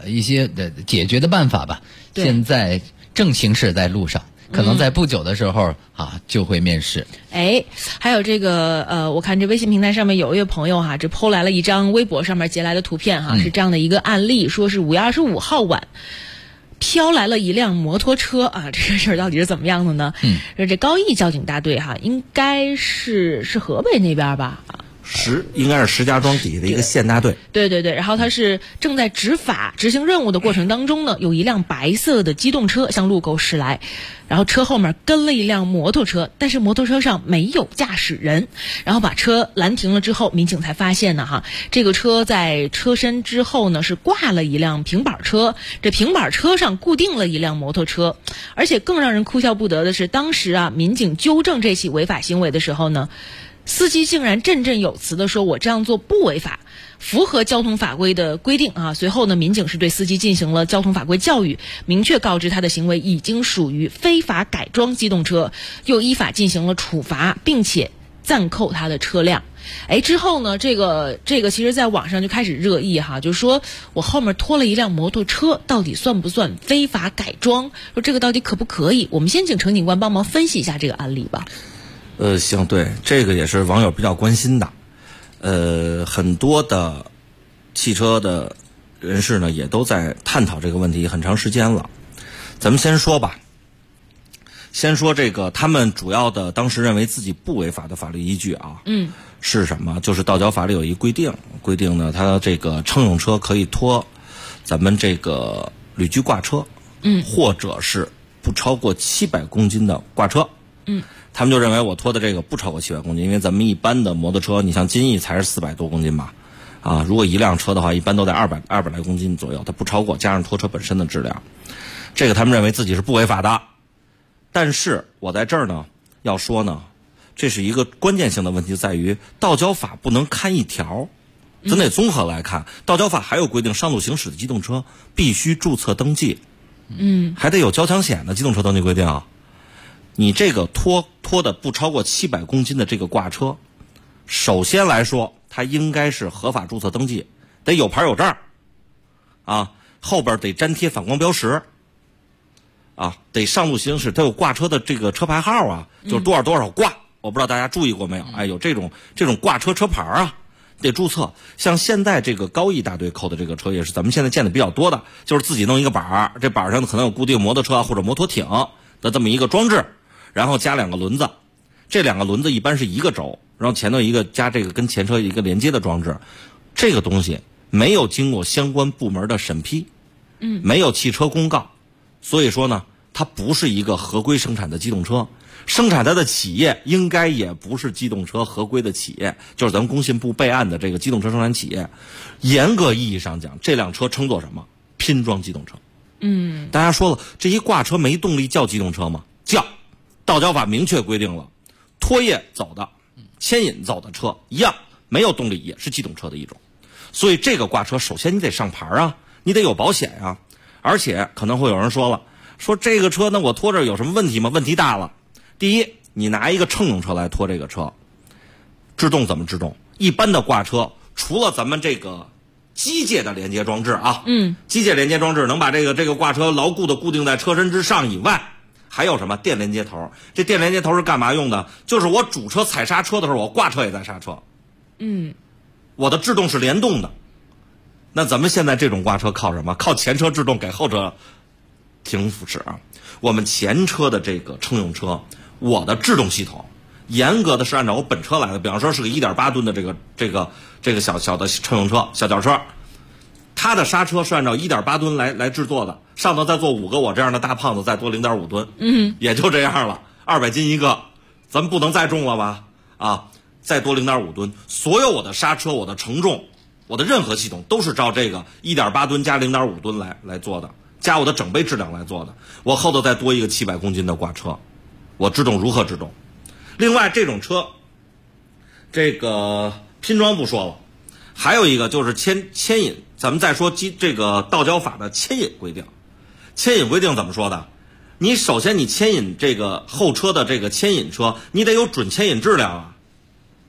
一些的解决的办法吧。现在正行驶在路上。可能在不久的时候就会面试。 还有这个我看这微信平台上面有一位朋友这抛来了一张微博上面截来的图片是这样的一个案例，说是5月25号晚飘来了一辆摩托车这个事儿到底是怎么样的呢？这高邑交警大队应该是河北那边吧？ 应该是石家庄底下的一个县大队。 对，然后他是正在执行任务的过程当中呢，有一辆白色的机动车向路口驶来，然后车后面跟了一辆摩托车，但是摩托车上没有驾驶人，然后把车拦停了之后，民警才发现呢这个车在车身之后呢是挂了一辆平板车，这平板车上固定了一辆摩托车，而且更让人哭笑不得的是，当时民警纠正这起违法行为的时候呢，司机竟然振振有词地说我这样做不违法，符合交通法规的规定随后呢，民警是对司机进行了交通法规教育，明确告知他的行为已经属于非法改装机动车，又依法进行了处罚，并且暂扣他的车辆。之后呢，这个其实在网上就开始热议就是说我后面拖了一辆摩托车，到底算不算非法改装？说这个到底可不可以？我们先请程警官帮忙分析一下这个案例吧。 行，对，这个也是网友比较关心的。很多的汽车的人士呢，也都在探讨这个问题很长时间了。咱们先说吧，先说这个他们主要的当时认为自己不违法的法律依据是什么？就是道交法里有一规定呢，它这个乘用车可以拖咱们这个旅居挂车，或者是不超过700公斤的挂车，他们就认为我拖的这个不超过700公斤，因为咱们一般的摩托车，你像金翼才是400多公斤吧，如果一辆车的话，一般都在200来公斤左右，它不超过，加上拖车本身的质量，这个他们认为自己是不违法的。但是我在这儿呢要说呢，这是一个关键性的问题，在于道交法不能看一条，咱得综合来看。道交法还有规定，上路行驶的机动车必须注册登记，还得有交强险的机动车登记规定你这个拖的不超过700公斤的这个挂车，首先来说，它应该是合法注册登记，得有牌有证后边得粘贴反光标识得上路行驶，它有挂车的这个车牌号就是多少多少挂。我不知道大家注意过没有？有这种挂车车牌得注册。像现在这个高邑大队扣的这个车，也是咱们现在见的比较多的，就是自己弄一个板这板上可能有固定摩托车或者摩托艇的这么一个装置，然后加2个轮子，这2个轮子一般是1个轴，然后前头一个加这个跟前车一个连接的装置，这个东西没有经过相关部门的审批，没有汽车公告，所以说呢，它不是一个合规生产的机动车，生产它的企业应该也不是机动车合规的企业，就是咱们工信部备案的这个机动车生产企业。严格意义上讲，这辆车称作什么？拼装机动车。大家说了，这一挂车没动力叫机动车吗？叫。道交法明确规定了，拖曳走的、牵引走的车一样，没有动力也是机动车的一种。所以这个挂车首先你得上牌你得有保险而且可能会有人说了，说这个车呢我拖着有什么问题吗？问题大了。第一，你拿一个乘用车来拖这个车，制动怎么制动？一般的挂车除了咱们这个机械的连接装置机械连接装置能把这个挂车牢固的固定在车身之上以外，还有什么电连接头？这电连接头是干嘛用的？就是我主车踩刹车的时候，我挂车也在刹车。我的制动是联动的。那咱们现在这种挂车靠什么？靠前车制动给后车停扶持我们前车的这个乘用车，我的制动系统严格的是按照我本车来的。比方说是个1.8吨的这个小的乘用车、小轿车，它的刹车是按照1.8吨来制作的，上头再做5个我这样的大胖子，再多0.5吨，也就这样了，200斤一个，咱们不能再重了吧？再多0.5吨，所有我的刹车、我的承重、我的任何系统都是照这个1.8吨加0.5吨来做的，加我的整备质量来做的。我后头再多一个700公斤的挂车，我制动如何制动？另外，这种车，这个拼装不说了，还有一个就是牵引。咱们再说这个道交法的牵引规定。牵引规定怎么说的？你首先你牵引这个后车的这个牵引车，你得有准牵引质量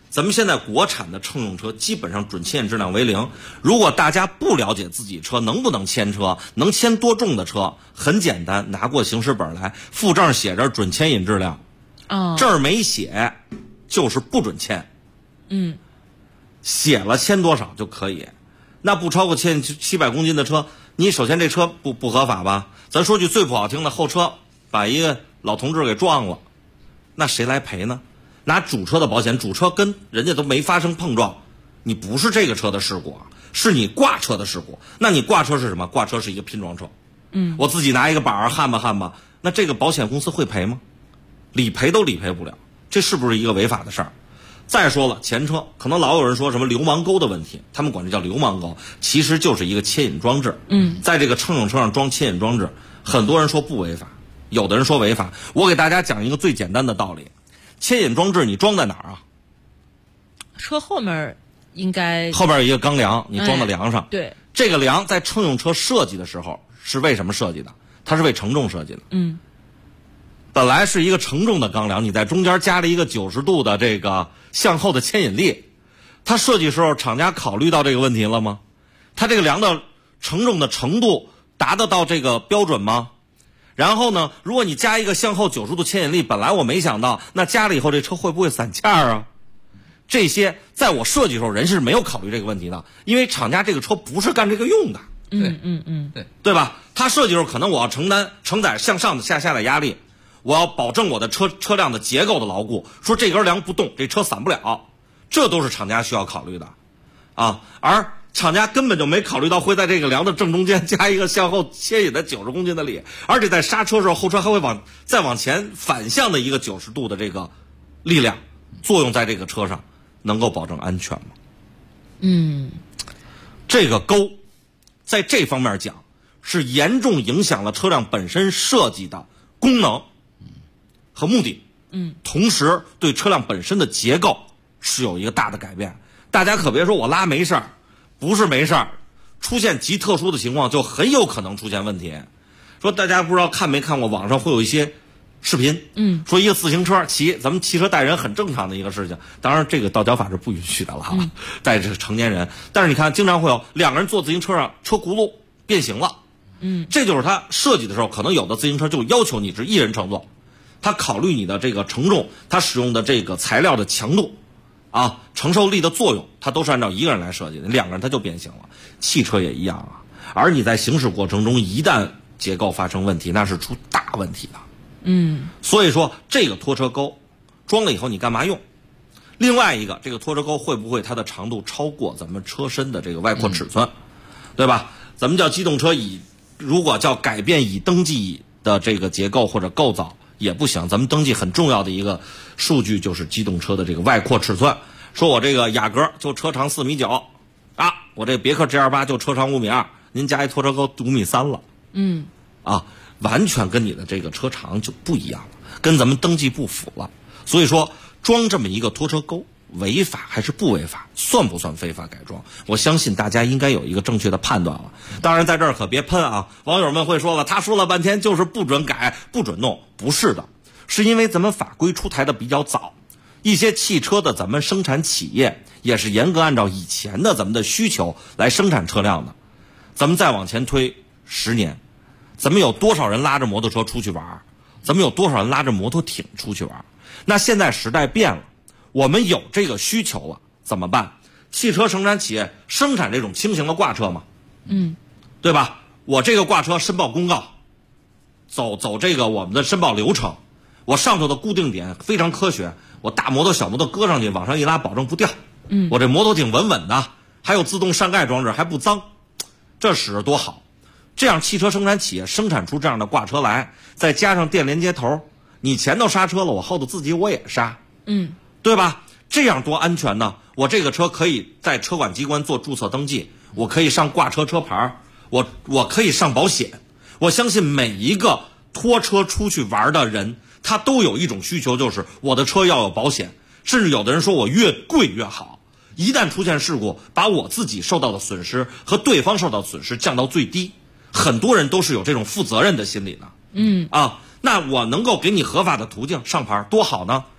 咱们现在国产的乘用车基本上准牵引质量为0。如果大家不了解自己车能不能牵车，能牵多重的车，很简单，拿过行驶本来，附证写着准牵引质量，这儿没写就是不准牵，写了牵多少就可以。那不超过牵700公斤的车，你首先这车不合法吧？咱说句最不好听的，后车把一个老同志给撞了，那谁来赔呢？拿主车的保险，主车跟人家都没发生碰撞，你不是这个车的事故啊，是你挂车的事故。那你挂车是什么？挂车是一个拼装车，我自己拿一个板儿焊吧，那这个保险公司会赔吗？理赔都理赔不了，这是不是一个违法的事儿？再说了，前车可能老有人说什么流氓沟的问题，他们管这叫流氓沟，其实就是一个牵引装置。在这个乘用车上装牵引装置，很多人说不违法，有的人说违法。我给大家讲一个最简单的道理。牵引装置你装在哪儿啊？ 车后面应该后边有一个钢梁，你装到梁上。 对， 这个梁在乘用车设计的时候是为什么设计的？它是为承重设计的。本来是一个承重的钢梁，你在中间加了一个90度的这个向后的牵引力。它设计时候厂家考虑到这个问题了吗？它这个梁的承重的程度达得到这个标准吗？然后呢，如果你加一个向后90度牵引力，本来我没想到，那加了以后这车会不会散架啊？这些在我设计的时候人是没有考虑这个问题的，因为厂家这个车不是干这个用的。对吧？他设计的时候可能我要承载向上的下的压力，我要保证我的车辆的结构的牢固，说这根梁不动，这车散不了，这都是厂家需要考虑的啊。而厂家根本就没考虑到会在这个梁的正中间加一个向后牵引的90公斤的力，而且在刹车时候后车还会再往前反向的一个90度的这个力量作用在这个车上，能够保证安全吗？这个沟在这方面讲是严重影响了车辆本身设计的功能和目的，同时对车辆本身的结构是有一个大的改变。大家可别说我拉没事儿，不是没事儿，出现极特殊的情况就很有可能出现问题。说大家不知道看没看过网上会有一些视频，说一个自行车咱们汽车带人很正常的一个事情，当然这个道交法是不允许的了哈，带这个成年人。但是你看经常会有2个人坐自行车上，车轱辘变形了，这就是他设计的时候，可能有的自行车就要求你是1人乘坐，他考虑你的这个承重，他使用的这个材料的强度啊，承受力的作用，它都是按照1个人来设计的，2个人它就变形了。汽车也一样啊，而你在行驶过程中一旦结构发生问题，那是出大问题的。所以说这个拖车钩装了以后你干嘛用？另外一个，这个拖车钩会不会它的长度超过咱们车身的这个外扩尺寸，对吧？咱们叫机动车如果叫改变已登记的这个结构或者构造也不行，咱们登记很重要的一个数据就是机动车的这个外扩尺寸。说我这个雅阁就车长4.9米啊，我这别克 GL8 就车长5.2米，您加一拖车钩5.3米了，完全跟你的这个车长就不一样了，跟咱们登记不符了。所以说装这么一个拖车钩违法还是不违法，算不算非法改装，我相信大家应该有一个正确的判断了。当然在这儿可别喷啊，网友们会说了，他说了半天就是不准改不准弄，不是的，是因为咱们法规出台的比较早，一些汽车的咱们生产企业也是严格按照以前的咱们的需求来生产车辆的。咱们再往前推10年，咱们有多少人拉着摩托车出去玩，咱们有多少人拉着摩托艇出去玩。那现在时代变了，我们有这个需求了，怎么办？汽车生产企业生产这种轻型的挂车嘛，对吧？我这个挂车申报公告，走这个我们的申报流程，我上头的固定点非常科学，我大摩托小摩托搁上去往上一拉，保证不掉，我这摩托艇稳稳的，还有自动上盖装置，还不脏，这使着多好。这样汽车生产企业生产出这样的挂车来，再加上电连接头，你前头刹车了，我后头自己我也刹，对吧？这样多安全呢！我这个车可以在车管机关做注册登记，我可以上挂车车牌，我可以上保险。我相信每一个拖车出去玩的人，他都有一种需求，就是我的车要有保险。甚至有的人说我越贵越好，一旦出现事故，把我自己受到的损失和对方受到的损失降到最低。很多人都是有这种负责任的心理的。那我能够给你合法的途径上牌多好呢？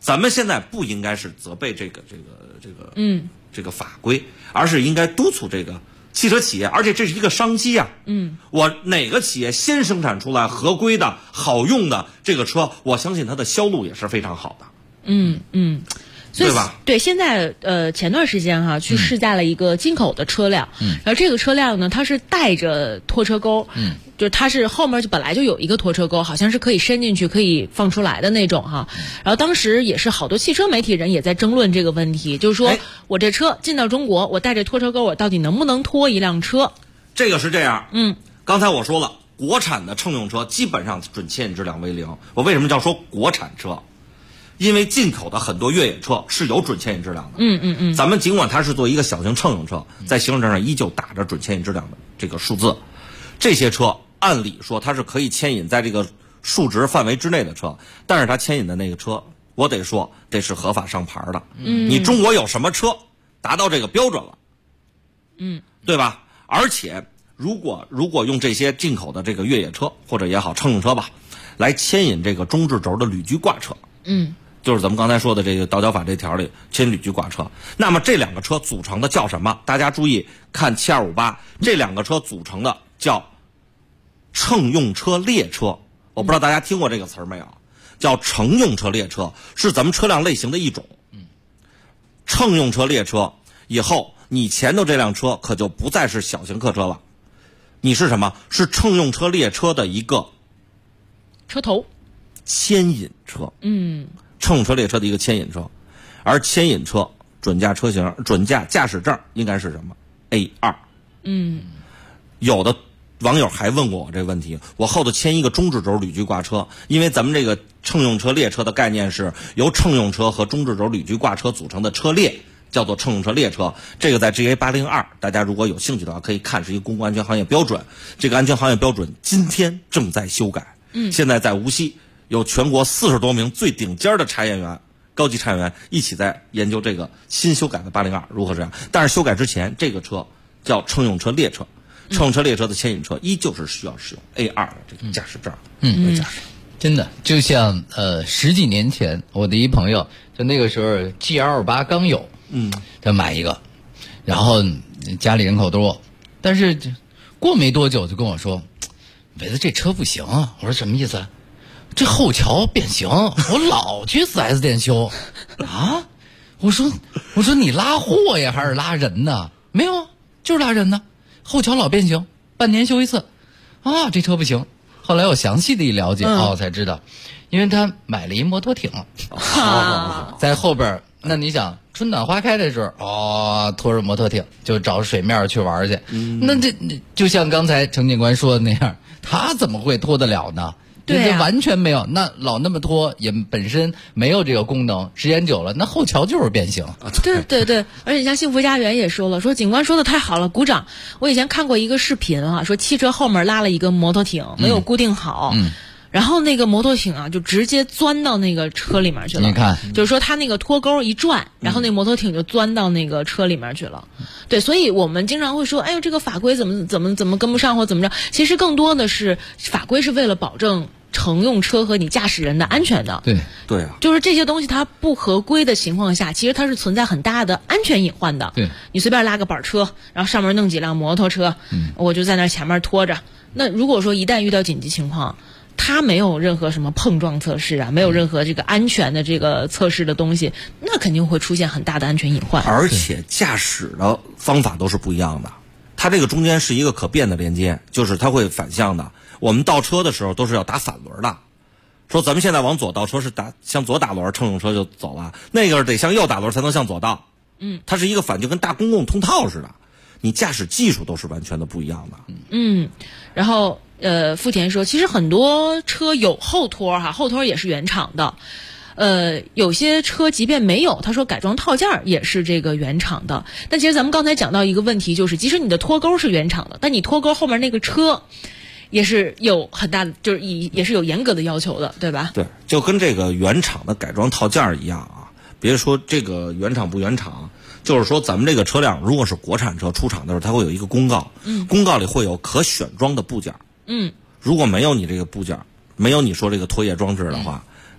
咱们现在不应该是责备这个法规，而是应该督促这个汽车企业，而且这是一个商机啊。我哪个企业先生产出来合规的好用的这个车，我相信它的销路也是非常好的。 所以对吧？ 对，现在前段时间哈，去试驾了一个进口的车辆，然后这个车辆呢，它是带着拖车钩，就是它是后面就本来就有一个拖车钩，好像是可以伸进去可以放出来的那种哈。然后当时也是好多汽车媒体人也在争论这个问题，就是说我这车进到中国，我带着拖车钩，我到底能不能拖一辆车？ 这个是这样，刚才我说了，国产的乘用车基本上准牵引质量为0。我为什么叫说国产车？因为进口的很多越野车是有准牵引质量的。咱们尽管它是做一个小型乘用车，在行驶证上依旧打着准牵引质量的这个数字。这些车按理说它是可以牵引在这个数值范围之内的车，但是它牵引的那个车，我得说得是合法上牌的。你中国有什么车达到这个标准了？对吧？而且如果用这些进口的这个越野车或者也好乘用车吧，来牵引这个中置轴的铝居挂车，就是咱们刚才说的这个道交法这条里牵铝居挂车，那么这两个车组成的叫什么？大家注意看7258，这两个车组成的叫乘用车列车。我不知道大家听过这个词儿没有？叫乘用车列车，是咱们车辆类型的一种。乘用车列车以后，你前头这辆车可就不再是小型客车了，你是什么？是乘用车列车的一个车头牵引车。乘用车列车的一个牵引车，而牵引车准驾车型、准驾驾驶证应该是什么 ？A2。有的网友还问过我这个问题，我后头牵一个中置轴铝居挂车，因为咱们这个乘用车列车的概念是由乘用车和中置轴铝居挂车组成的车列，叫做乘用车列车。这个在 GA802，大家如果有兴趣的话，可以看是一个公共安全行业标准。这个安全行业标准今天正在修改。现在在无锡有全国40多名最顶尖的查验员、高级查验员一起在研究这个新修改的802如何这样。但是修改之前，这个车叫乘用车列车，乘用车列车的牵引车依旧是需要使用 A2 的这个驾驶证。驾驶。 真的就像10几年前，我的一朋友，就那个时候 GL28刚有，他买一个，然后家里人口多，但是过没多久就跟我说，伟子这车不行啊。我说什么意思？这后桥变形，我老去 4S 店修啊。我说你拉货呀还是拉人呢？没有，就是拉人呢。后桥老变形，半年修一次啊，这车不行。后来我详细的一了解，才知道，因为他买了一摩托艇，在后边。那你想春暖花开的时候，拖着摩托艇就找水面去玩去。那这就像刚才程警官说的那样，他怎么会拖得了呢？ 对啊， 完全没有。那老那么拖，也本身没有这个功能，时间久了，那后桥就是变形。 对，而且像幸福家园也说了，说警官说的太好了，鼓掌。我以前看过一个视频啊，说汽车后面拉了一个摩托艇，没有固定好。然后那个摩托艇啊，就直接钻到那个车里面去了。 你看， 就是说他那个拖钩一转，然后那摩托艇就钻到那个车里面去了。对，所以我们经常会说，哎呦，这个法规怎么跟不上或怎么着？其实更多的是法规是为了保证乘用车和你驾驶人的安全的。 对啊， 就是这些东西它不合规的情况下，其实它是存在很大的安全隐患的。 对， 你随便拉个板车，然后上面弄几辆摩托车，我就在那前面拖着。那如果说一旦遇到紧急情况，它没有任何什么碰撞测试啊，没有任何这个安全的这个测试的东西，那肯定会出现很大的安全隐患。 而且驾驶的方法都是不一样的，它这个中间是一个可变的连接，就是它会反向的。我们倒车的时候都是要打反轮的，说咱们现在往左倒车是向左打轮，乘用车就走了，那个得向右打轮才能向左倒。它是一个反，就跟大公共通道似的，你驾驶技术都是完全的不一样的。 然后富田说，其实很多车有后拖哈，后拖也是原厂的。有些车即便没有，他说改装套件也是这个原厂的。但其实咱们刚才讲到一个问题，就是即使你的拖钩是原厂的，但你拖钩后面那个车也是有很大的，就是也是有严格的要求的，对吧？ 对，就跟这个原厂的改装套件一样啊。别说这个原厂不原厂，就是说咱们这个车辆如果是国产车出厂的时候，它会有一个公告，公告里会有可选装的部件。如果没有你这个部件，没有你说这个拖曳装置的话，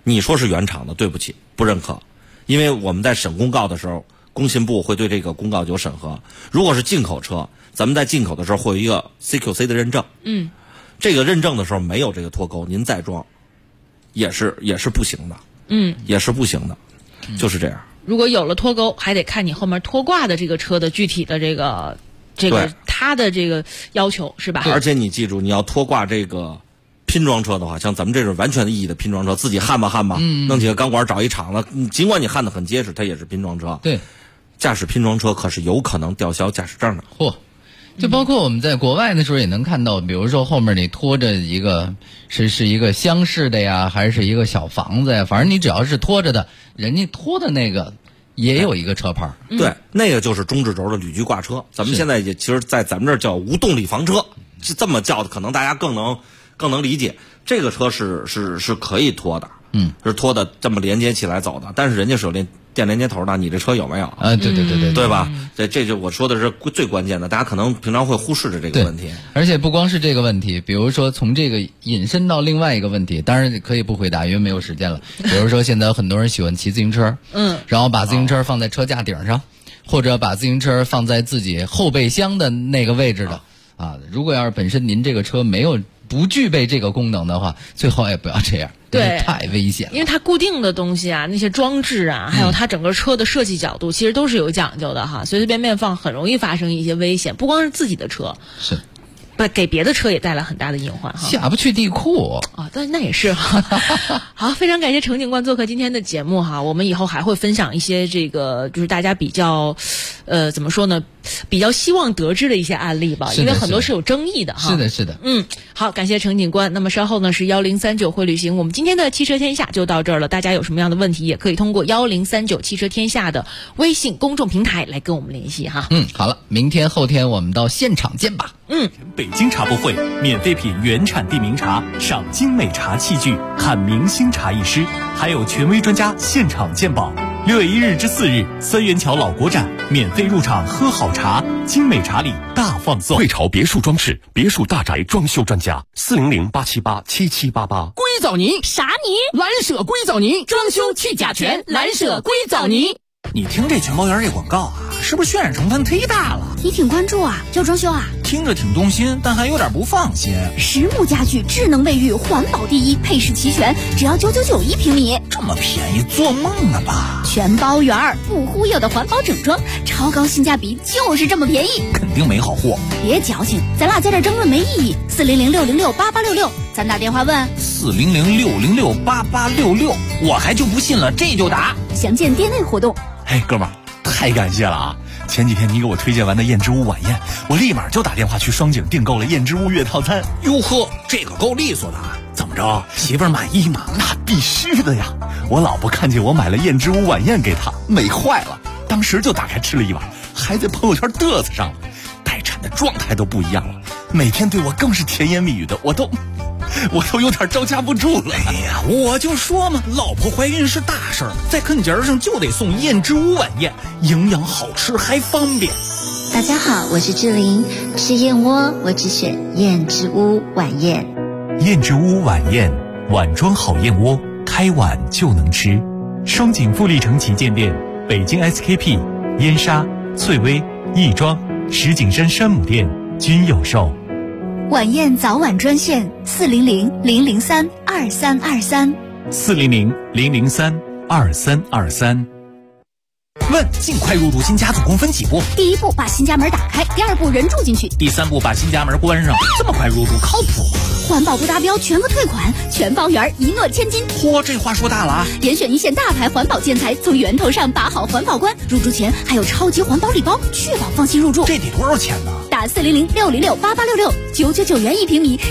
你说是原厂的，对不起，不认可，因为我们在审公告的时候，工信部会对这个公告有审核。如果是进口车，咱们在进口的时候会有一个 CQC 的认证，这个认证的时候没有这个脱钩，您再装，也是不行的，也是不行的，就是这样。 如果有了脱钩，还得看你后面拖挂的这个车的具体的这个它的这个要求是吧？ 而且你记住，你要拖挂这个拼装车的话，像咱们这种完全意义的拼装车，自己焊吧，弄几个钢管找一厂子，尽管你焊得很结实，它也是拼装车。 对， 驾驶拼装车可是有可能吊销驾驶证的。 嚯！就包括我们在国外的时候也能看到，比如说后面你拖着一个是一个厢式的呀，还是一个小房子呀，反正你只要是拖着的，人家拖的那个也有一个车牌。 对，那个就是中置轴的铝具挂车。咱们现在也其实在咱们这儿叫无动力房车，是这么叫的，可能大家更能理解。这个车是可以拖的，是拖的这么连接起来走的，但是人家是有电连接头的，你这车有没有？对吧？这就我说的是最关键的，大家可能平常会忽视的这个问题。 而且不光是这个问题，比如说从这个引申到另外一个问题，当然可以不回答，因为没有时间了。比如说现在有很多人喜欢骑自行车，然后把自行车放在车架顶上，或者把自行车放在自己后备箱的那个位置的如果要是本身您这个车不具备这个功能的话，最好也不要这样， 对， 太危险了。 因为它固定的东西啊，那些装置啊，还有它整个车的设计角度，其实都是有讲究的哈。随随便便放，很容易发生一些危险。不光是自己的车， 是， 给别的车也带来很大的隐患哈。 下不去地库但那也是哈。好，非常感谢程警官做客今天的节目哈。我们以后还会分享一些这个就是大家比较，怎么说呢？比较希望得知的一些案例吧，因为很多是有争议的哈。 是的。 好，感谢程警官。那么稍后呢是1039会旅行，我们今天的汽车天下就到这儿了。大家有什么样的问题，也可以通过1039汽车天下的微信公众平台来跟我们联系哈。 好了，明天后天我们到现场见吧。 北京茶博会免费品原产地名茶，赏精美茶器具，看明星茶艺师，还有权威专家现场鉴宝。6月1日至4日，三元桥老国展免费入场喝好茶，精美茶礼大放送。 汇潮别墅装饰别墅大宅装修专家400-878-7788。 硅藻泥啥泥？蓝舍硅藻泥，装修去甲醛，蓝舍硅藻泥。 你听这全包园这广告是不是渲染成分忒大了？ 你挺关注要装修听着挺动心，但还有点不放心。 实木家具，智能卫浴，环保第一，配饰齐全，只要999一平米。 这么便宜，做梦呢吧？ 全包园不忽悠的环保整装，超高性价比，就是这么便宜。 肯定没好货。 别矫情，咱俩在这争论没意义。400-606-8866，咱打电话问。 400-606-8866，我还就不信了，这就打。 详见店内活动。 嘿，哥们儿，太感谢了前几天你给我推荐完的燕之屋晚宴，我立马就打电话去双井订购了燕之屋月套餐。哟呵，这个够利索的。怎么着，媳妇儿满意吗？那必须的呀！我老婆看见我买了燕之屋晚宴给她，美坏了，当时就打开吃了一碗，还在朋友圈嘚瑟上了，待产的状态都不一样了，每天对我更是甜言蜜语的，我都有点招架不住了。哎呀，我就说嘛，老婆怀孕是大事儿，在啃节上就得送燕之屋晚宴，营养好吃还方便。 大家好，我是志玲，吃燕窝我只选燕之屋晚宴。 燕之屋晚宴，碗装好燕窝，开碗就能吃。双井富力城旗舰店，北京 SKP、燕莎、翠微、亦庄、石景山山姆店均有售。 晚宴早晚专线400-003-2323。 400-003-2323。 问：尽快入住新家总共分几步？ 第一步把新家门打开，第二步人住进去， 第三步把新家门关上。这么快入住靠谱吗？ 环保不达标全额退款，全包圆一诺千金。 嚯，这话说大了严选一线大牌环保建材，从源头上把好环保关。入住前还有超级环保礼包，确保放心入住。 这得多少钱呢？ 打400-606-8866，999元一平米。